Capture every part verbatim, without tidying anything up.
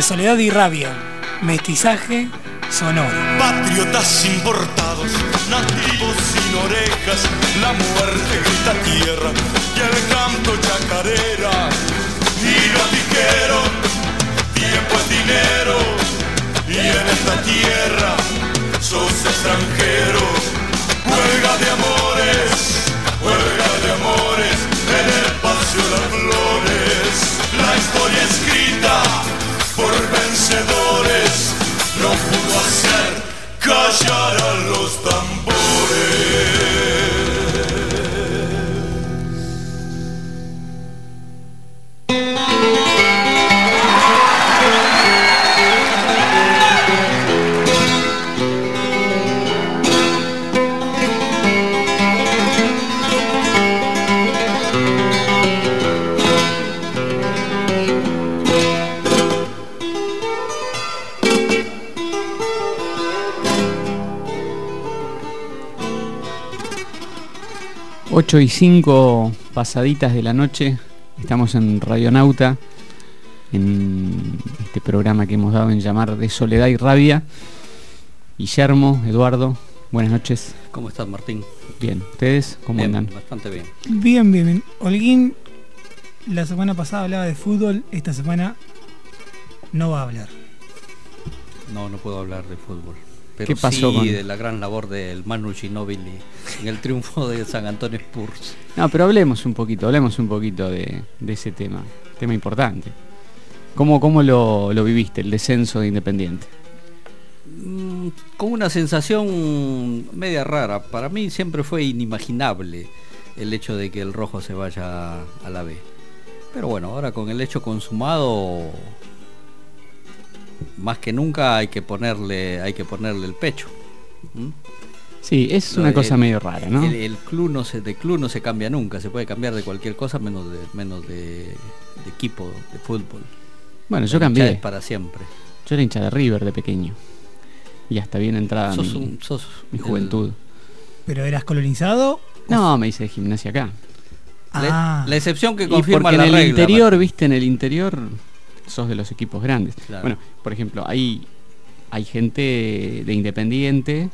Soledad y Rabia, mestizaje sonoro. Patriotas importados, nativos sin orejas, la muerte grita tierra y el canto chacarera. Y nos dijeron, tiempo es dinero, y en esta tierra sos extranjero. Huelga de amores, huelga de amores, en el paseo de las flores. La historia escrita por vencedores no pudo hacer callar a los tambores. ocho y cinco pasaditas de la noche, estamos en Radionauta, en este programa que hemos dado en llamar de Soledad y Rabia. Guillermo, Eduardo, buenas noches. ¿Cómo estás, Martín? Bien, ¿ustedes cómo bien, andan? Bastante bien. Bien, bien, bien. Holguín, la semana pasada hablaba de fútbol, esta semana no va a hablar. No, no puedo hablar de fútbol. Pero ¿Qué pasó sí con... de la gran labor del Manu Ginóbili en el triunfo de San Antonio Spurs. No, pero hablemos un poquito, hablemos un poquito de, de ese tema, tema importante. ¿Cómo, cómo lo, lo viviste, el descenso de Independiente? Mm, con una sensación media rara. Para mí siempre fue inimaginable el hecho de que el rojo se vaya a la B. Pero bueno, ahora con el hecho consumado, más que nunca hay que ponerle hay que ponerle el pecho. ¿Mm? Sí, es Lo una de- cosa medio rara, ¿no? El, el club no se de club no se cambia nunca, se puede cambiar de cualquier cosa menos de menos de, de equipo de fútbol. Bueno, yo La hinchada cambié. es para siempre. Yo era hincha de River de pequeño. Y hasta bien entrada Sos mi, un- sos mi el- juventud. ¿Pero eras colonizado? No, me hice de gimnasia acá. Ah, La, la excepción que Y confirma porque en la el regla. interior, Martín. viste, en el interior sos de los equipos grandes. Claro. Bueno, por ejemplo, hay, hay gente de Independiente,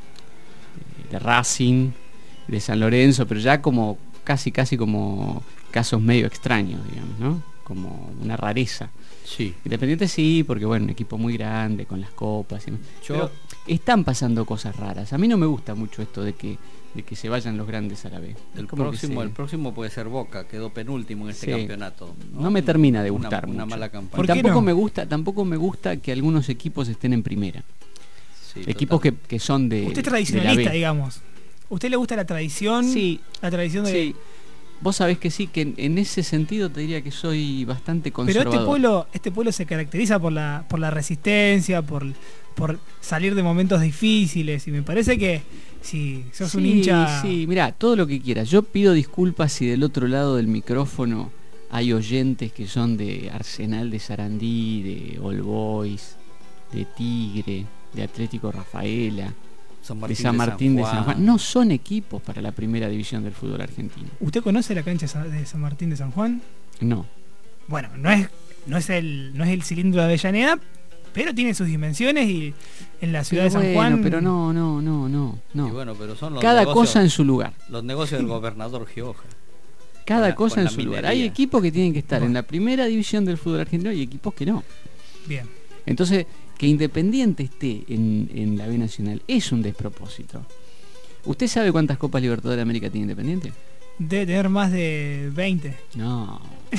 de Racing, de San Lorenzo, pero ya como casi casi como casos medio extraños, digamos, ¿no? Como una rareza. Sí. Independiente sí, porque bueno, un equipo muy grande, con las copas y demás. Yo- Pero están pasando cosas raras. A mí no me gusta mucho esto de que, de que se vayan los grandes a la B. El Como que próximo, se- el próximo puede ser Boca, quedó penúltimo en este Sí. campeonato. No me termina de Una- gustar Una, mucho. mala campaña. ¿Por Y qué tampoco no? me gusta, tampoco me gusta que algunos equipos estén en primera. Sí, Equipos que, total. que son de. usted es de tradicionalista, la B. digamos. ¿Usted le gusta la tradición? Sí, La tradición de... sí. Vos sabés que sí, que en, en ese sentido te diría que soy bastante Pero conservador. este pueblo, este pueblo se caracteriza por la, por la resistencia, por, por salir de momentos difíciles. Y me parece que si sos sí, un hincha... Sí, mirá, todo lo que quieras. Yo pido disculpas si del otro lado del micrófono hay oyentes que son de Arsenal de Sarandí, de All Boys, de Tigre, de Atlético Rafaela, San de San Martín de San Juan. No son equipos para la primera división del fútbol argentino. ¿Usted conoce la cancha de San Martín de San Juan? No. Bueno, no es, no es el, no es el cilindro de Avellaneda, pero tiene sus dimensiones y en la ciudad Pero de San bueno, Juan... pero no, no, no, no, no. Y bueno, pero son los Cada negocios, cosa en su lugar. los negocios del gobernador Gioja. Cada Con la- cosa con en la su lugar. minería. Hay equipos que tienen que estar Bueno. en la primera división del fútbol argentino y equipos que no. Bien. Entonces, que Independiente esté en, en la B Nacional es un despropósito. ¿Usted sabe cuántas Copas Libertadores de América tiene Independiente? Debe tener más de veinte. No.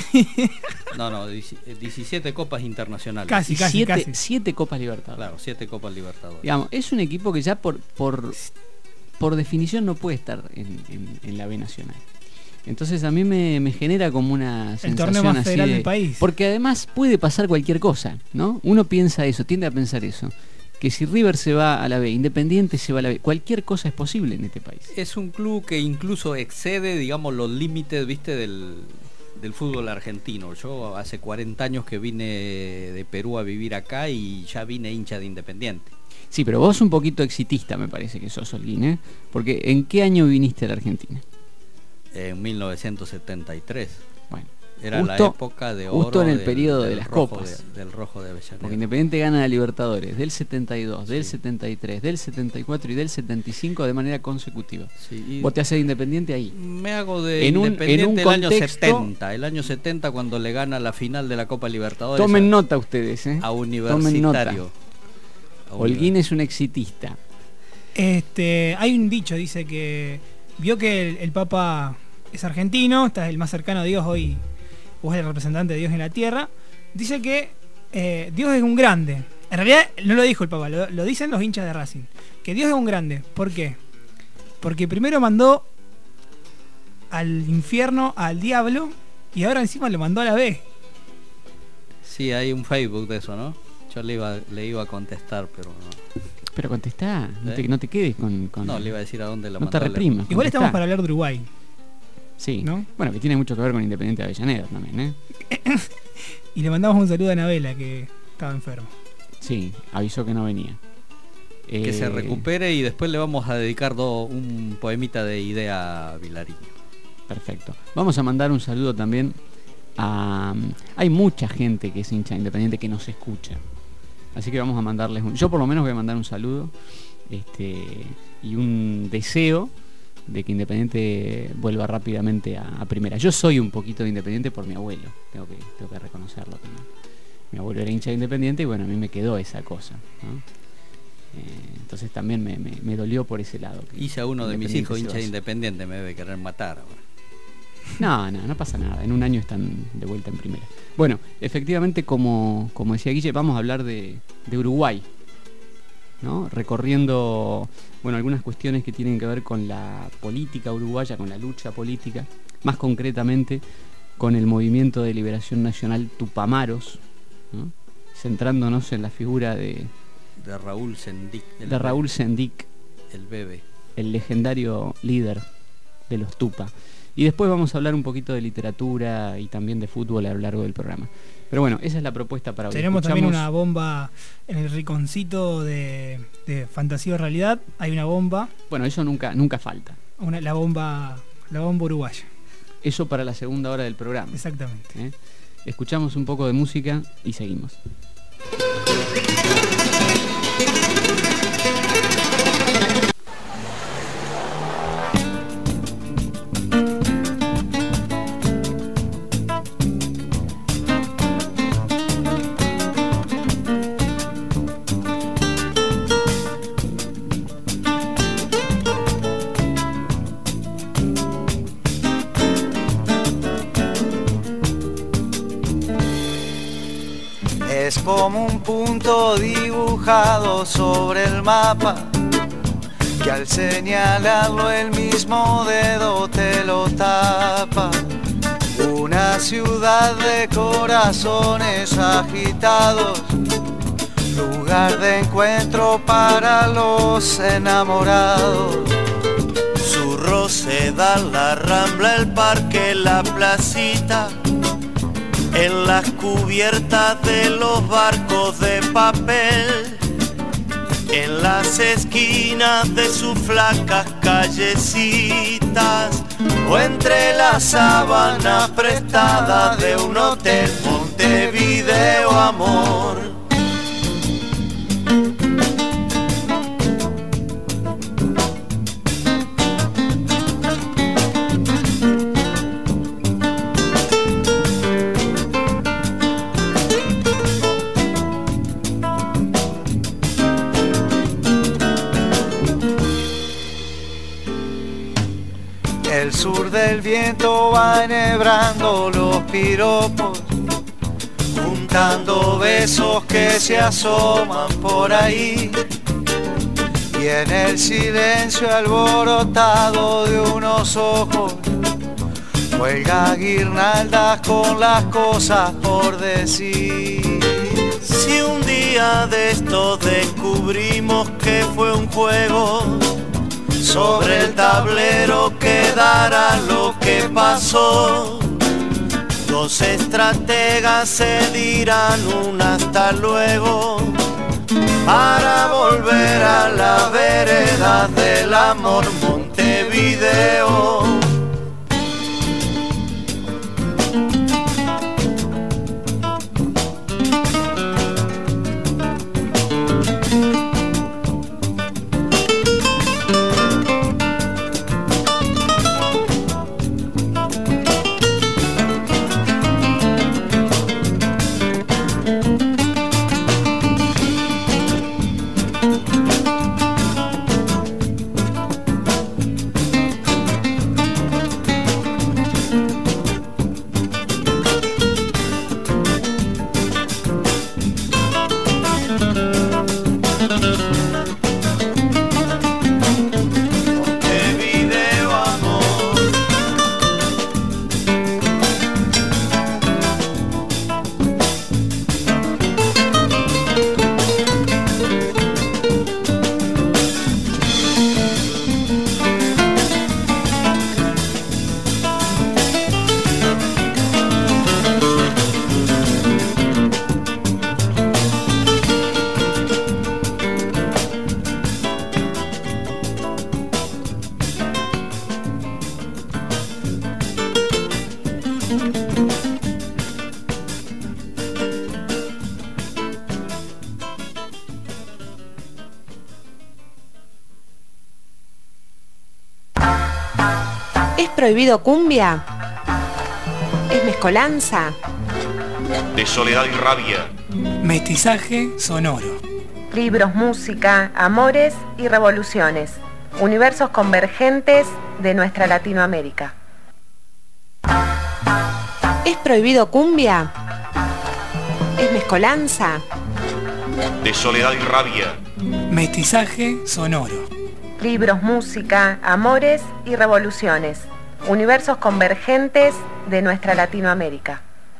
No, no, dieci- eh, diecisiete copas internacionales. Casi, casi, siete, casi. siete Copas Libertadores. Claro, siete copas Libertadores. Digamos, es un equipo que ya por, por, por definición no puede estar en, en- en la B Nacional. Entonces a mí me, me genera como una El sensación torneo más así federal de- del país. Porque además puede pasar cualquier cosa, ¿no? Uno piensa eso, tiende a pensar eso. Que si River se va a la B, Independiente se va a la B, cualquier cosa es posible en este país. Es un club que incluso excede, digamos, los límites, viste, del, del fútbol argentino. Yo hace cuarenta años que vine de Perú a vivir acá y ya vine hincha de Independiente. Sí, pero vos un poquito exitista me parece que sos, Holguín, ¿eh? Porque ¿en qué año viniste a la Argentina? En mil novecientos setenta y tres. Bueno, Era justo, la época de oro justo en el del, periodo del de las rojo copas. De, del rojo de Avellaneda. Porque Independiente gana la Libertadores del setenta y dos, del Sí. setenta y tres, del setenta y cuatro y del setenta y cinco de manera consecutiva. Sí, y Vos te haces Independiente ahí. me hago de En un- Independiente en un el año contexto- setenta, el año setenta cuando le gana la final de la Copa Libertadores. Tomen a, nota ustedes, ¿eh? a Tomen Universitario. nota. A Holguín es un exitista. Este, hay un dicho, dice que vio que el, el Papa es argentino, está el más cercano a Dios hoy, o es el representante de Dios en la tierra. Dice que eh, Dios es un grande. En realidad no lo dijo el Papa, lo, lo dicen los hinchas de Racing. Que Dios es un grande. ¿Por qué? Porque primero mandó al infierno al diablo y ahora encima lo mandó a la B. Sí, hay un Facebook de eso, ¿no? Yo le iba, le iba a contestar, pero no. Pero contestá, no, ¿Eh? te, no te quedes con, con- No, le iba a decir a dónde lo no te mandó. reprimas. Igual contestá. estamos para hablar de Uruguay. Sí, ¿no? Bueno, que tiene mucho que ver con Independiente de Avellaneda también, ¿eh? Y le mandamos un saludo a Anabela, que estaba enferma. Sí, avisó que no venía. Que Eh, se recupere y después le vamos a dedicar do, un poemita de Idea Vilariño. Perfecto. Vamos a mandar un saludo también a... Hay mucha gente que es hincha de Independiente que nos escucha. Así que vamos a mandarles un... Yo por lo menos voy a mandar un saludo este, y un deseo de que Independiente vuelva rápidamente a, a primera. Yo soy un poquito de Independiente por mi abuelo, tengo que, tengo que reconocerlo también. Mi abuelo era hincha de Independiente y bueno, a mí me quedó esa cosa, ¿no? Eh, entonces también me, me, me dolió por ese lado. que Hice a uno de mis Independiente hijos se hincha de vaya. Independiente, me debe querer matar ahora. No, no, no pasa nada. En un año están de vuelta en primera. Bueno, efectivamente, como, como decía Guille, vamos a hablar de, de Uruguay, ¿no? Recorriendo, bueno, algunas cuestiones que tienen que ver con la política uruguaya, con la lucha política, más concretamente con el Movimiento de Liberación Nacional Tupamaros, ¿no? Centrándonos en la figura de, De Raúl Sendic. el de Raúl bebé, Sendic, El bebé. el legendario líder de los Tupa. Y después vamos a hablar un poquito de literatura y también de fútbol a lo largo del programa. Pero bueno, esa es la propuesta para hoy. Tenemos también Escuchamos- una bomba en el rinconcito de, de Fantasía o Realidad. Hay una bomba, Bueno, eso nunca, nunca falta. una, la bomba, la bomba uruguaya. Eso para la segunda hora del programa. Exactamente. ¿eh? Escuchamos un poco de música y seguimos. Es como un punto dibujado sobre el mapa, que al señalarlo el mismo dedo te lo tapa. Una ciudad de corazones agitados, lugar de encuentro para los enamorados. Su Rosedal, la Rambla, el parque, la placita, en las cubiertas de los barcos de papel, en las esquinas de sus flacas callecitas, o entre las sábanas prestadas de un hotel. Montevideo, amor. El sur del viento va enhebrando los piropos, juntando besos que se asoman por ahí. Y en el silencio alborotado de unos ojos, cuelga guirnaldas con las cosas por decir. Si un día de estos descubrimos que fue un juego, sobre el tablero quedará lo que pasó. Dos estrategas se dirán un hasta luego, para volver a la vereda del amor. Montevideo. prohibido cumbia? ¿Es mezcolanza? De soledad y rabia. Mestizaje sonoro. Libros, música, amores y revoluciones. Universos convergentes de nuestra Latinoamérica. ¿Es prohibido cumbia? ¿Es mezcolanza? De soledad y rabia. Mestizaje sonoro. Libros, música, amores y revoluciones. Universos convergentes de nuestra Latinoamérica.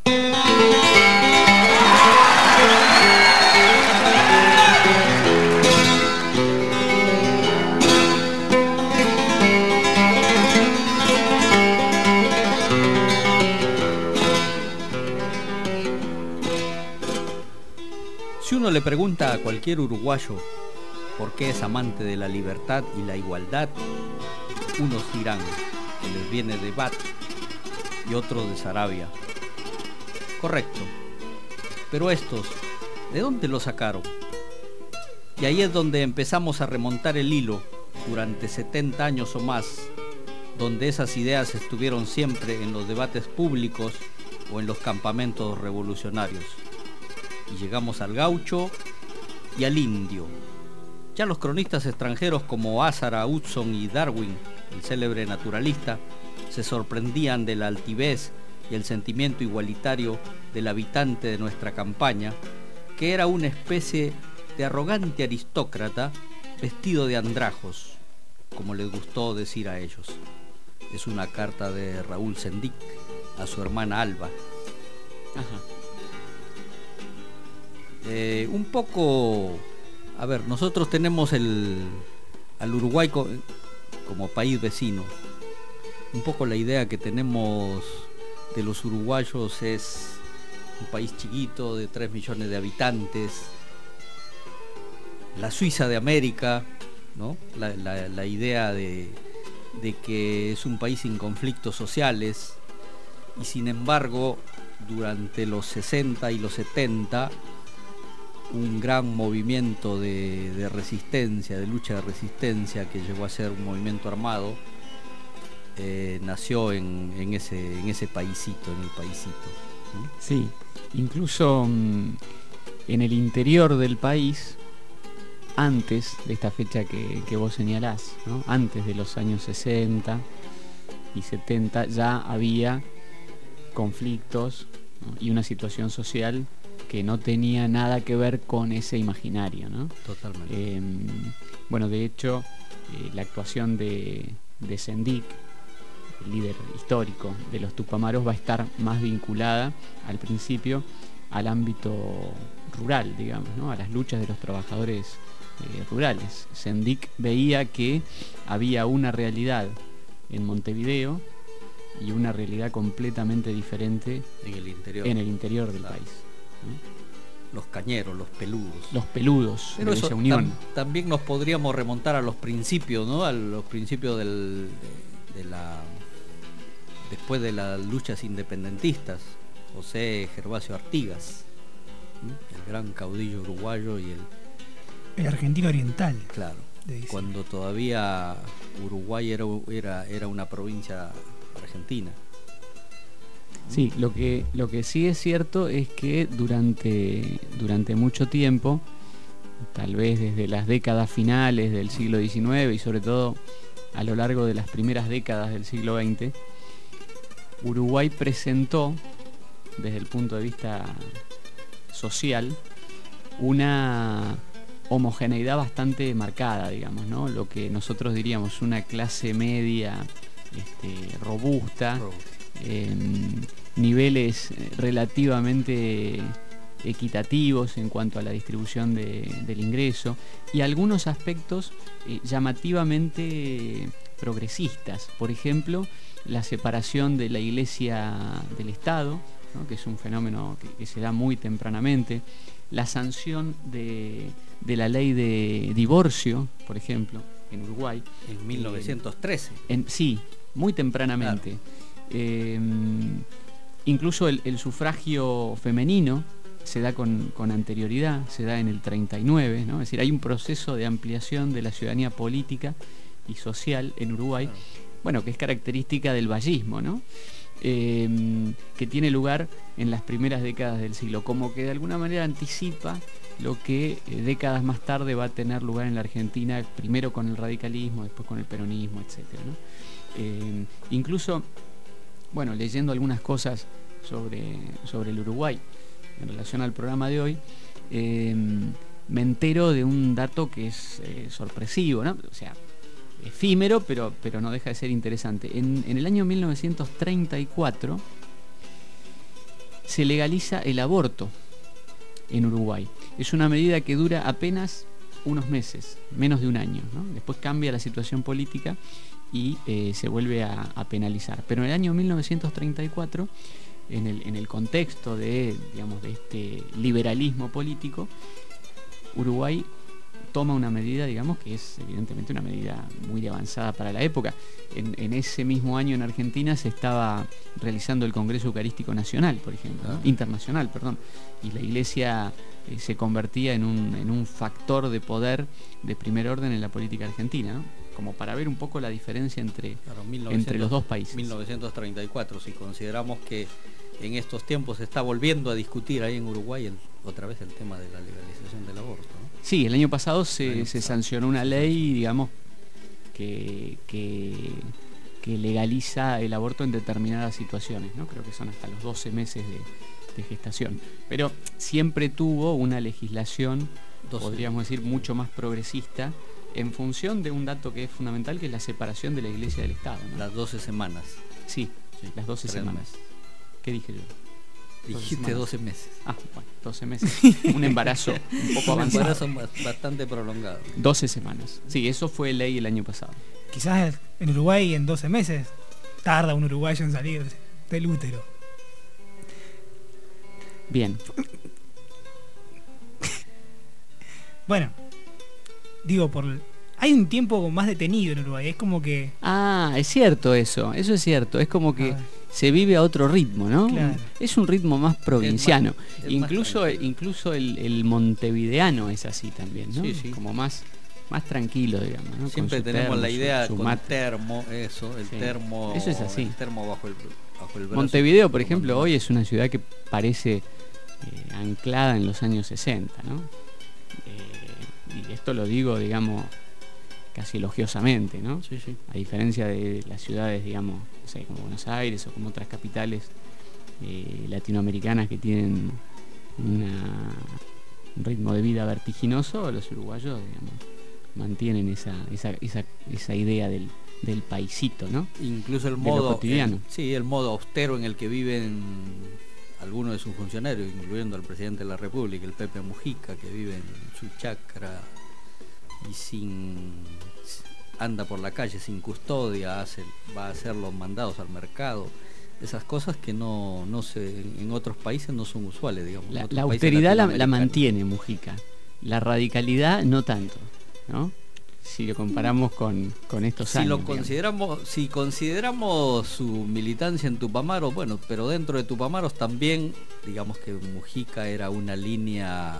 Si uno le pregunta a cualquier uruguayo por qué es amante de la libertad y la igualdad, unos dirán que les viene de Bat y otros de Sarabia. Correcto. Pero estos, ¿de dónde lo sacaron? Y ahí es donde empezamos a remontar el hilo durante setenta años o más, donde esas ideas estuvieron siempre en los debates públicos o en los campamentos revolucionarios. Y llegamos al gaucho y al indio. Ya los cronistas extranjeros como Azara, Hudson y Darwin, el célebre naturalista, se sorprendían de la altivez y el sentimiento igualitario del habitante de nuestra campaña, que era una especie de arrogante aristócrata vestido de andrajos, como les gustó decir a ellos. Es una carta de Raúl Sendic a su hermana Alba. Ajá. Eh, un poco, a ver, nosotros tenemos el, al Uruguay co, como país vecino. Un poco la idea que tenemos de los uruguayos es un país chiquito de tres millones de habitantes, la Suiza de América, ¿no? La, la, la idea de, de que es un país sin conflictos sociales, y sin embargo, durante los sesenta y los setenta, un gran movimiento de, de resistencia, de lucha de resistencia, que llegó a ser un movimiento armado, eh, nació en, en, ese, en ese paisito, en el paisito. ¿Sí? Sí, incluso mmm, en el interior del país, antes de esta fecha que, que vos señalás, ¿no? Antes de los años sesenta y setenta, ya había conflictos, ¿no? Y una situación social que no tenía nada que ver con ese imaginario, ¿no? Totalmente. Eh, bueno, de hecho, eh, la actuación de, de Sendic, el líder histórico de los Tupamaros, va a estar más vinculada al principio al ámbito rural, digamos, ¿no? A las luchas de los trabajadores eh, rurales. Sendic veía que había una realidad en Montevideo y una realidad completamente diferente en el interior, en el interior del claro. país. ¿No? Los cañeros, los peludos. Los peludos Pero de eso esa unión. Tam, también nos podríamos remontar a los principios, ¿no? A los principios del, de, de la después de las luchas independentistas. José Gervasio Artigas, ¿sí? El gran caudillo uruguayo y el el argentino oriental. Claro. Cuando todavía Uruguay era, era, era una provincia argentina. Sí, lo que, lo que sí es cierto es que durante, durante mucho tiempo, tal vez desde las décadas finales del siglo diecinueve y sobre todo a lo largo de las primeras décadas del siglo veinte, Uruguay presentó, desde el punto de vista social, una homogeneidad bastante marcada, digamos, ¿no? Lo que nosotros diríamos una clase media este, robusta, eh, niveles relativamente equitativos en cuanto a la distribución de, del ingreso y algunos aspectos eh, llamativamente progresistas. Por ejemplo, la separación de la Iglesia del Estado, ¿no? Que es un fenómeno que, que se da muy tempranamente, la sanción de, de la ley de divorcio, por ejemplo, en Uruguay. En mil novecientos trece. Eh, en, sí, muy tempranamente. Claro. Eh, incluso el, el sufragio femenino se da con, con anterioridad, se da en el treinta y nueve, ¿no? Es decir, hay un proceso de ampliación de la ciudadanía política y social en Uruguay, claro, bueno, que es característica del vallismo, ¿no? Eh, que tiene lugar en las primeras décadas del siglo, como que de alguna manera anticipa lo que eh, décadas más tarde va a tener lugar en la Argentina, primero con el radicalismo, después con el peronismo, etcétera, ¿no? Eh, incluso, bueno, leyendo algunas cosas sobre, sobre el Uruguay en relación al programa de hoy, eh, me entero de un dato que es eh, sorpresivo, ¿no? O sea, efímero, pero, pero no deja de ser interesante. En, en el año mil novecientos treinta y cuatro se legaliza el aborto en Uruguay. Es una medida que dura apenas unos meses, menos de un año, ¿no? Después cambia la situación política y eh, se vuelve a, a penalizar. Pero en el año mil novecientos treinta y cuatro, en el, en el contexto de, digamos, de este liberalismo político, Uruguay toma una medida, digamos, que es evidentemente una medida muy avanzada para la época. En, en ese mismo año en Argentina se estaba realizando el Congreso Eucarístico Nacional, por ejemplo, ¿no? Internacional, perdón, y la Iglesia eh, se convertía en un, en un factor de poder de primer orden en la política argentina, ¿no? Como para ver un poco la diferencia entre, claro, mil novecientos, entre los dos países. mil novecientos treinta y cuatro, si consideramos que en estos tiempos se está volviendo a discutir ahí en Uruguay el, otra vez el tema de la legalización del aborto, ¿no? Sí, el año pasado se, el año se pasado. sancionó una ley, digamos, que, que, que legaliza el aborto en determinadas situaciones, ¿no? Creo que son hasta los doce meses de, de gestación. Pero siempre tuvo una legislación, doce podríamos decir, mucho más progresista, en función de un dato que es fundamental, que es la separación de la Iglesia del Estado, ¿no? Las doce semanas. Sí, sí, las doce semanas. Meses. ¿Qué dije yo? Dijiste doce meses. Ah, bueno, doce meses. Un embarazo un poco avanzado. Un embarazo bastante prolongado. doce semanas. Sí, eso fue ley el año pasado. Quizás en Uruguay en doce meses tarda un uruguayo en salir del útero. Bien. Bueno, digo, por hay un tiempo más detenido en Uruguay. Es como que... Ah, es cierto eso. Eso es cierto. Es como que... se vive a otro ritmo, ¿no? Claro. Es un ritmo más provinciano. Es más, es incluso más incluso el, el montevideano es así también, ¿no? Sí, sí. Como más, más tranquilo, digamos, ¿no? Siempre tenemos termo, la idea su, su con termo, eso, el sí. termo. Eso es así. El termo bajo el, bajo el brazo. Montevideo, por ejemplo, hoy es una ciudad que parece eh, anclada en los años sesenta, ¿no? Eh, y esto lo digo, digamos, casi elogiosamente, ¿no? Sí, sí. A diferencia de las ciudades, digamos, no sé, como Buenos Aires o como otras capitales eh, latinoamericanas que tienen una, un ritmo de vida vertiginoso, los uruguayos, digamos, mantienen esa, esa, esa, esa idea del, del paisito, ¿no? Incluso el modo cotidiano. El, sí, el modo austero en el que viven algunos de sus funcionarios, incluyendo al presidente de la República, el Pepe Mujica, que vive en su chacra y sin anda por la calle sin custodia, hace, va a hacer los mandados al mercado, esas cosas que no, no se, en otros países no son usuales, digamos. La, la austeridad la, la mantiene Mujica, la radicalidad no tanto, ¿no? Si lo comparamos con, con estos si años. Lo consideramos, si consideramos su militancia en Tupamaros, bueno, pero dentro de Tupamaros también, digamos que Mujica era una línea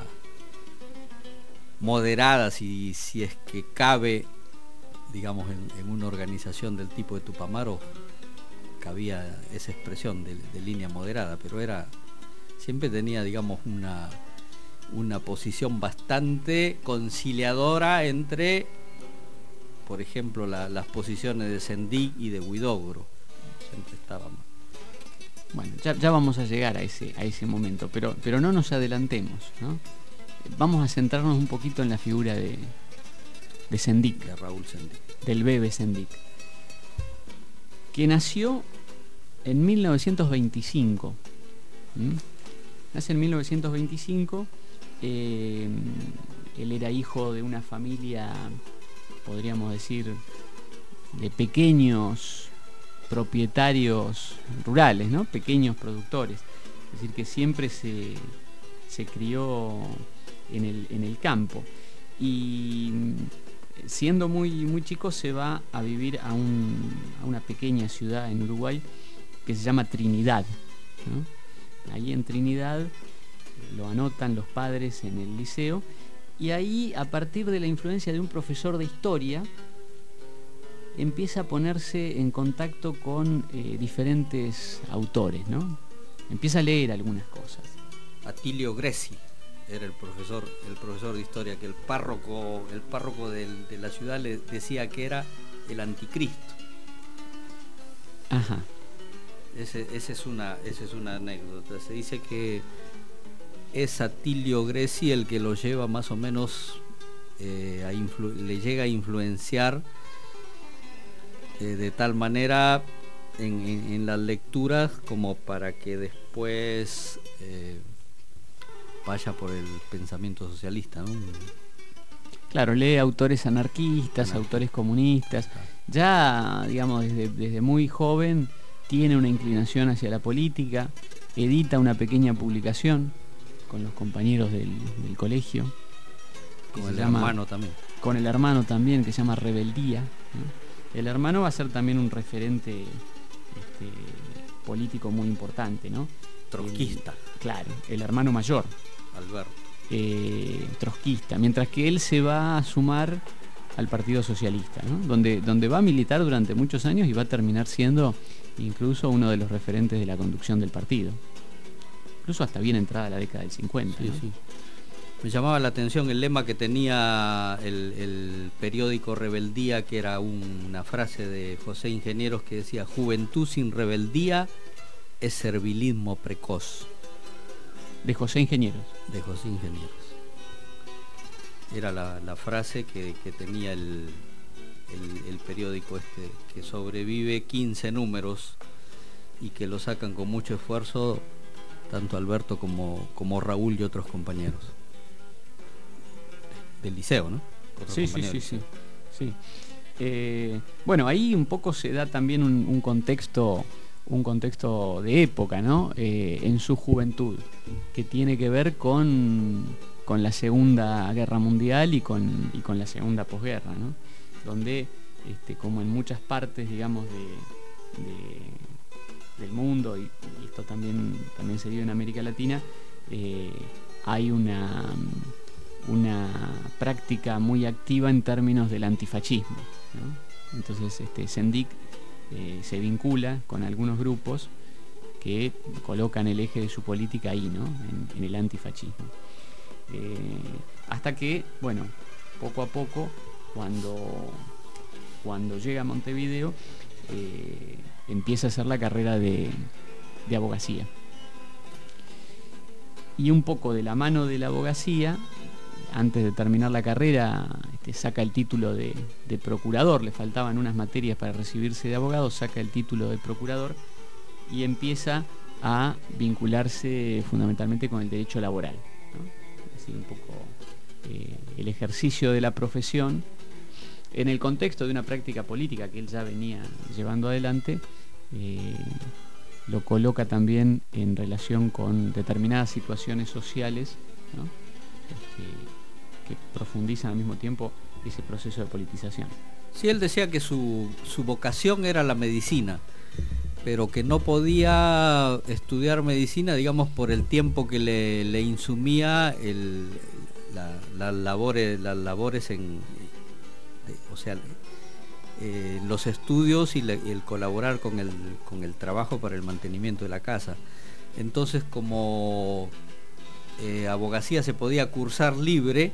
moderada, si, si es que cabe, digamos, en, en una organización del tipo de Tupamaros, cabía esa expresión de, de línea moderada, pero era siempre tenía, digamos, una, una posición bastante conciliadora entre, por ejemplo, la, las posiciones de Sendik y de Huidobro. Siempre estaba más. Bueno, ya, ya vamos a llegar a ese, a ese momento, pero, pero no nos adelantemos, ¿no? Vamos a centrarnos un poquito en la figura de, de Sendik, de Raúl Sendik, del Bebe Sendik, que nació en mil novecientos veinticinco. ¿Mm? Nace en mil novecientos veinticinco. Eh, él era hijo de una familia, podríamos decir, de pequeños propietarios rurales, ¿no? Pequeños productores. Es decir, que siempre se, se crió en el, en el campo. Y siendo muy, muy chico se va a vivir a, un, a una pequeña ciudad en Uruguay que se llama Trinidad, ¿no? Ahí en Trinidad lo anotan los padres en el liceo, y ahí, a partir de la influencia de un profesor de historia, empieza a ponerse en contacto con eh, diferentes autores, ¿no? Empieza a leer algunas cosas. Atilio Greci era el profesor, el profesor de historia, que el párroco, el párroco del, de la ciudad le decía que era el anticristo. Ajá. Ese, ese es una, esa es una anécdota. Se dice que es Atilio Greci el que lo lleva más o menos, eh, a influ- le llega a influenciar eh, de tal manera en, en, en las lecturas como para que después eh, vaya por el pensamiento socialista, ¿no? Claro, lee autores anarquistas, Anarquista. autores comunistas. Ya, digamos, desde, desde muy joven tiene una inclinación hacia la política, edita una pequeña publicación con los compañeros del, del colegio. que Con se el llama- hermano también. Con el hermano también, que se llama Rebeldía, ¿no? El hermano va a ser también un referente este, político muy importante, ¿no? Trotskista, El- claro, el hermano mayor. Alberto. Eh, trotskista, mientras que él se va a sumar al Partido Socialista, ¿no? donde, donde va a militar durante muchos años y va a terminar siendo incluso uno de los referentes de la conducción del partido, incluso hasta bien entrada la década del cincuenta. Sí, ¿no? sí. Me llamaba la atención el lema que tenía el, el periódico Rebeldía, que era un- una frase de José Ingenieros que decía: juventud sin rebeldía es servilismo precoz. De José Ingenieros. De José Ingenieros. Era la, la frase que, que tenía el, el, el periódico este, que sobrevive quince números y que lo sacan con mucho esfuerzo tanto Alberto como, como Raúl y otros compañeros del liceo, ¿no? Otros Sí, sí, compañeros. sí, sí, sí. Eh, bueno, ahí un poco se da también un, un contexto, un contexto de época, ¿no? Eh, en su juventud, que tiene que ver con, con la Segunda Guerra Mundial y con, y con la Segunda Posguerra, ¿no? Donde, este, como en muchas partes, digamos, de, de- del mundo, y, y esto también, también se vive en América Latina, eh, hay una, una práctica muy activa en términos del antifascismo, ¿no? Entonces, este, Sendik eh, se vincula con algunos grupos que colocan el eje de su política ahí, ¿no? En, en el antifascismo. Eh, hasta que, bueno, poco a poco, cuando, cuando llega a Montevideo, eh, empieza a hacer la carrera de, de abogacía. Y un poco de la mano de la abogacía, antes de terminar la carrera, este, saca el título de, de procurador. Le faltaban unas materias para recibirse de abogado, saca el título de procurador y empieza a vincularse fundamentalmente con el derecho laboral, ¿no? Es decir, un poco eh, el ejercicio de la profesión en el contexto de una práctica política que él ya venía llevando adelante. eh, lo coloca también en relación con determinadas situaciones sociales, ¿no? Este, que profundizan al mismo tiempo ese proceso de politización. Sí, él decía que su, su vocación era la medicina, pero que no podía estudiar medicina, digamos, por el tiempo que le, le insumía el, la, la labores, las labores en, de, o sea, eh, los estudios y le, el colaborar con el, con el trabajo para el mantenimiento de la casa. Entonces, como eh, abogacía se podía cursar libre,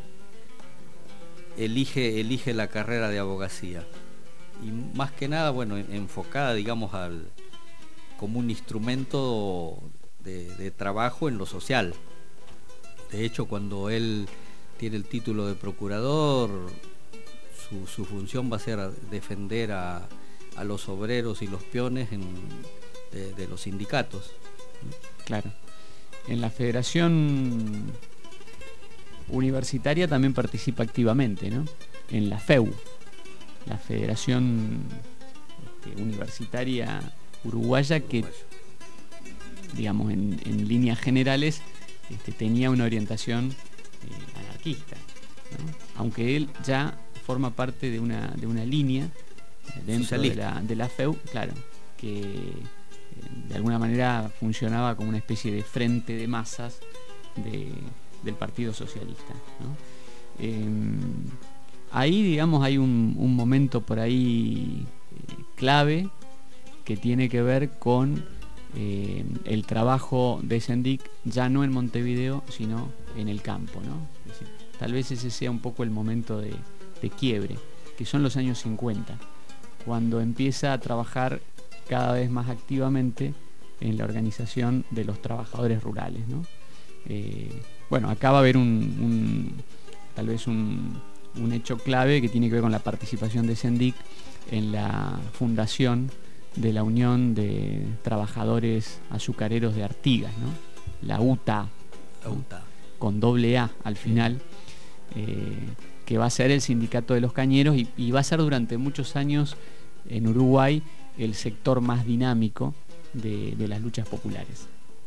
elige, elige la carrera de abogacía. Y más que nada, bueno, enfocada, digamos, al como un instrumento de, de trabajo en lo social. De hecho, cuando él tiene el título de procurador, su, su función va a ser a defender a, a los obreros y los peones en, de, de los sindicatos. Claro. En la Federación Universitaria también participa activamente, ¿no? En la F E U, la Federación este, Universitaria Uruguaya, que, digamos, en, en líneas generales este, tenía una orientación eh, anarquista, ¿no? Aunque él ya forma parte de una, de una línea dentro de la, de la F E U, claro, que eh, de alguna manera funcionaba como una especie de frente de masas de, del Partido Socialista, ¿no? Eh, ahí, digamos, hay un, un momento por ahí eh, clave que tiene que ver con eh, el trabajo de Sendik, ya no en Montevideo, sino en el campo, ¿no? Es decir, tal vez ese sea un poco el momento de, de quiebre, que son los años cincuenta, cuando empieza a trabajar cada vez más activamente en la organización de los trabajadores rurales, ¿no? Eh, bueno, acá va a haber un, un tal vez un, un hecho clave que tiene que ver con la participación de Sendik en la fundación de la Unión de Trabajadores Azucareros de Artigas, ¿no? La U T A, La U T A, con doble A al final, eh, que va a ser el sindicato de los cañeros y, y va a ser durante muchos años en Uruguay el sector más dinámico de, de las luchas populares.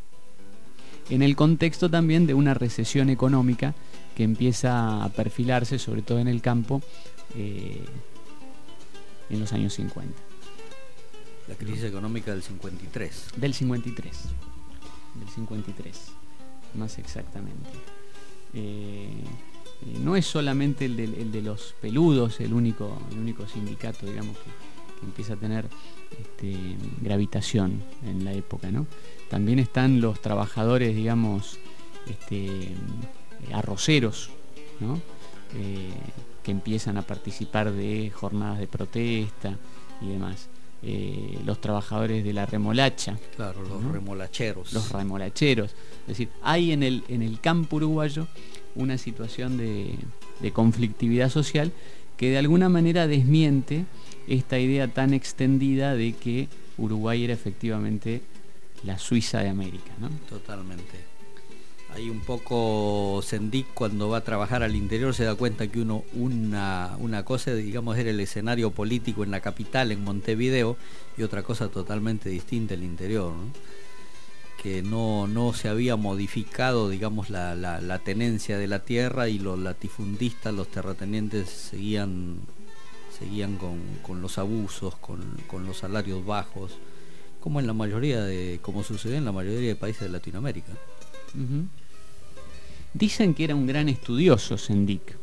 En el contexto también de una recesión económica que empieza a perfilarse, sobre todo en el campo, eh, en los años cincuenta. La crisis económica del cincuenta y tres. Del cincuenta y tres. Del cincuenta y tres, más exactamente. Eh, eh, no es solamente el de, el de los peludos el único, el único sindicato, digamos, que, que empieza a tener este, gravitación en la época, ¿no? También están los trabajadores, digamos, este, arroceros, ¿no? Eh, que empiezan a participar de jornadas de protesta y demás. Eh, los trabajadores de la remolacha. Claro, los ¿no? remolacheros. Los remolacheros. Es decir, hay en el, en el campo uruguayo una situación de, de conflictividad social que de alguna manera desmiente esta idea tan extendida de que Uruguay era efectivamente la Suiza de América, ¿no? Totalmente. Hay un poco Sendik cuando va a trabajar al interior se da cuenta que uno una, una cosa, digamos, era el escenario político en la capital, en Montevideo, y otra cosa totalmente distinta el interior, ¿no? Que no, no se había modificado, digamos, la, la, la tenencia de la tierra y los latifundistas, los terratenientes seguían, seguían con, con los abusos, con, con los salarios bajos, como en la mayoría de, como sucedió en la mayoría de países de Latinoamérica. Uh-huh. Dicen que era un gran estudioso Sendik,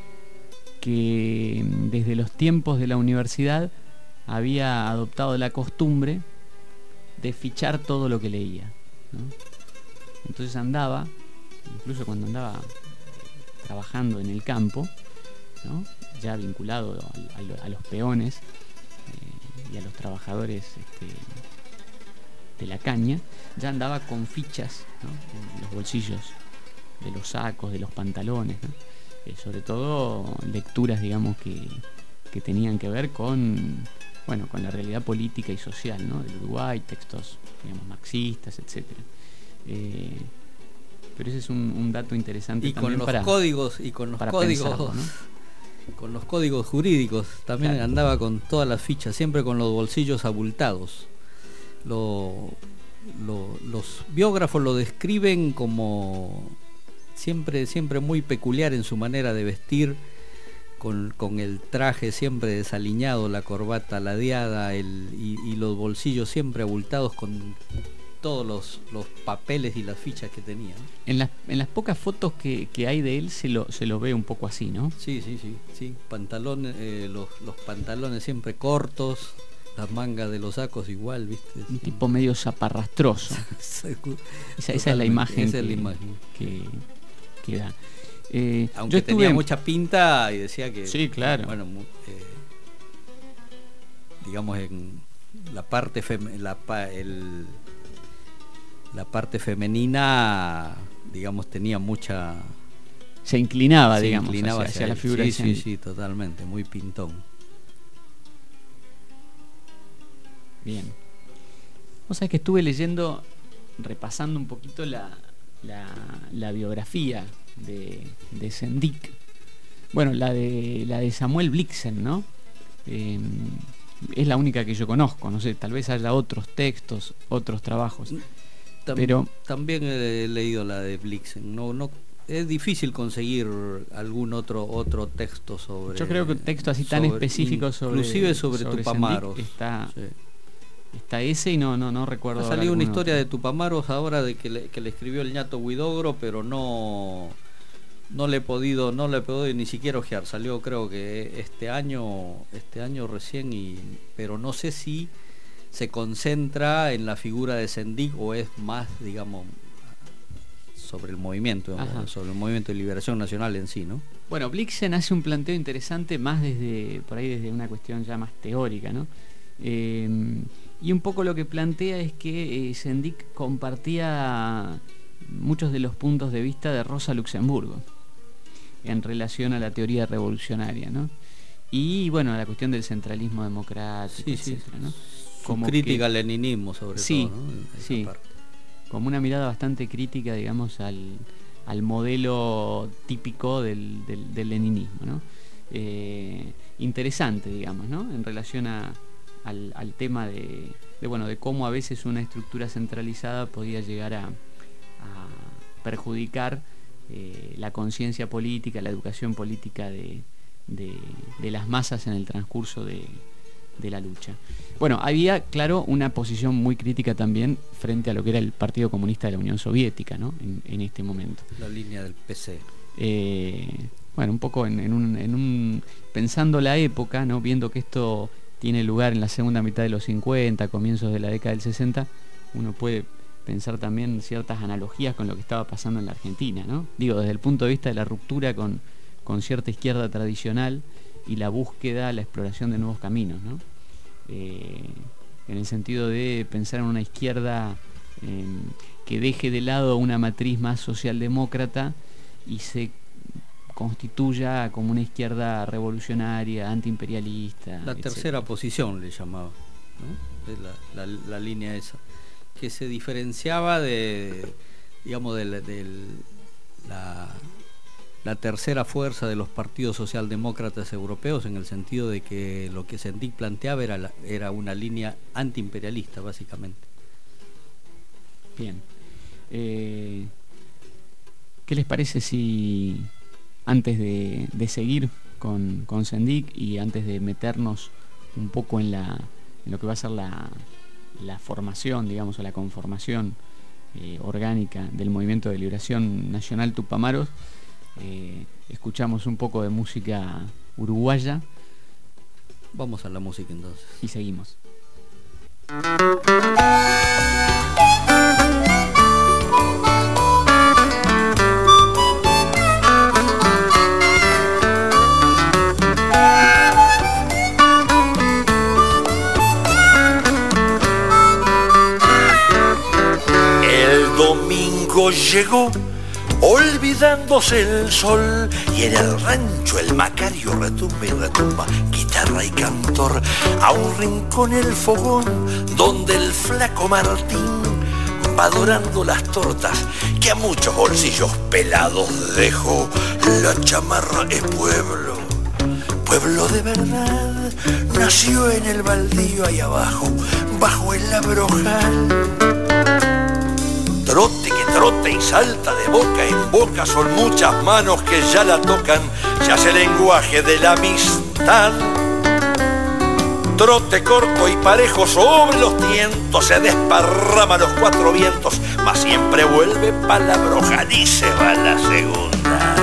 que desde los tiempos de la universidad había adoptado la costumbre de fichar todo lo que leía, ¿no? Entonces andaba, incluso cuando andaba trabajando en el campo, ¿no? Ya vinculado a, a, a los peones eh, y a los trabajadores este, de la caña, ya andaba con fichas, ¿no? En los bolsillos de los sacos, de los pantalones, ¿no? Eh, sobre todo lecturas, digamos, que, que tenían que ver con, bueno, con la realidad política y social, ¿no? Del Uruguay, textos, digamos, marxistas, etcétera. Eh, pero ese es un, un dato interesante y también con los para, códigos y con los códigos pensarlo, ¿no? Con los códigos jurídicos también, claro. Andaba con todas las fichas, siempre con los bolsillos abultados. Lo, lo, los biógrafos lo describen como siempre, siempre muy peculiar en su manera de vestir, con, con el traje siempre desaliñado, la corbata ladeada, el, y, y los bolsillos siempre abultados con todos los, los papeles y las fichas que tenía. En las, en las pocas fotos que, que hay de él se lo, se lo ve un poco así, ¿no? Sí, sí, sí, sí. Pantalones, eh, los, los pantalones siempre cortos, las mangas de los sacos igual, ¿viste? Un sí. tipo medio zaparrastroso. esa, esa es la imagen, esa que, es la imagen. que, que da. Eh, Aunque yo estuve... tenía mucha pinta y decía que... Sí, claro. Bueno, eh, digamos en la parte fem la, el, la parte femenina, digamos, tenía mucha... Se inclinaba, se digamos, inclinaba hacia, hacia hacia la figura. Sí, sí, sí, totalmente, muy pintón. Bien. O sea que estuve leyendo, repasando un poquito la, la, la biografía de, de Sendik. Bueno, la de la de Samuel Blixen, ¿no? Eh, es la única que yo conozco, no sé, tal vez haya otros textos, otros trabajos. Tam, pero también he leído la de Blixen. No, no, es difícil conseguir algún otro otro texto sobre. Yo creo que un texto así tan sobre, específico sobre, inclusive sobre, sobre Tupamaros está. Sí. Está ese y no no no recuerdo. Ha salido una historia otro. de Tupamaros ahora de que le, que le escribió el ñato Huidobro, pero no no le he podido, no le he podido ni siquiera ojear. Salió creo que este año, este año recién, y, pero no sé si se concentra en la figura de Sendik o es más, digamos, sobre el movimiento, Ajá. sobre el movimiento de liberación nacional en sí, ¿no? Bueno, Blixen hace un planteo interesante más desde, por ahí desde una cuestión ya más teórica, ¿no? Eh, y un poco lo que plantea es que eh, Sendik compartía muchos de los puntos de vista de Rosa Luxemburgo en relación a la teoría revolucionaria, ¿no? Y bueno, la cuestión del centralismo democrático, Sí, sí. etcétera, ¿no? Su Como crítica que- al leninismo, sobre Sí, todo, ¿no? Esa sí. parte. como una mirada bastante crítica, digamos, al, al modelo típico del, del, del leninismo, ¿no? Eh, interesante, digamos, ¿no? En relación a, al, al tema de, de, bueno, de cómo a veces una estructura centralizada podía llegar a, a perjudicar eh, la conciencia política, la educación política de, de, de las masas en el transcurso de, de la lucha. Bueno, había, claro, una posición muy crítica también frente a lo que era el Partido Comunista de la Unión Soviética, ¿no? En, en este momento. La línea del P C. Eh, bueno, un poco en, en, un, en un pensando la época, ¿no? Viendo que esto tiene lugar en la segunda mitad de los cincuenta, comienzos de la década del sesenta, uno puede pensar también ciertas analogías con lo que estaba pasando en la Argentina, ¿no? Digo, desde el punto de vista de la ruptura con, con cierta izquierda tradicional y la búsqueda, la exploración de nuevos caminos, ¿no? Eh, en el sentido de pensar en una izquierda eh, que deje de lado una matriz más socialdemócrata y se constituya como una izquierda revolucionaria, antiimperialista. La etcétera. tercera posición le llamaba, ¿no? Es la, la, la línea esa, que se diferenciaba de, digamos, de, la- de la, la tercera fuerza de los partidos socialdemócratas europeos, en el sentido de que lo que Sendik planteaba era, la- era una línea antiimperialista, básicamente. Bien. Eh, ¿Qué les parece si antes de, de seguir con, con Sendik y antes de meternos un poco en, la, en lo que va a ser la, la formación, digamos, o la conformación eh, orgánica del Movimiento de Liberación Nacional Tupamaros, eh, escuchamos un poco de música uruguaya Vamos a la música entonces. y seguimos? El domingo llegó, olvidándose el sol, y en el rancho el Macario retumba y retumba, guitarra y cantor, a un rincón el fogón, donde el flaco Martín va dorando las tortas, que a muchos bolsillos pelados dejó. La chamarra es pueblo, pueblo de verdad, nació en el baldío ahí abajo, bajo el labrojal. Trote que trote y salta de boca en boca, son muchas manos que ya la tocan, se hace lenguaje de la amistad. Trote corto y parejo sobre los tientos, se desparrama los cuatro vientos, mas siempre vuelve pa' la broja y se va la segunda.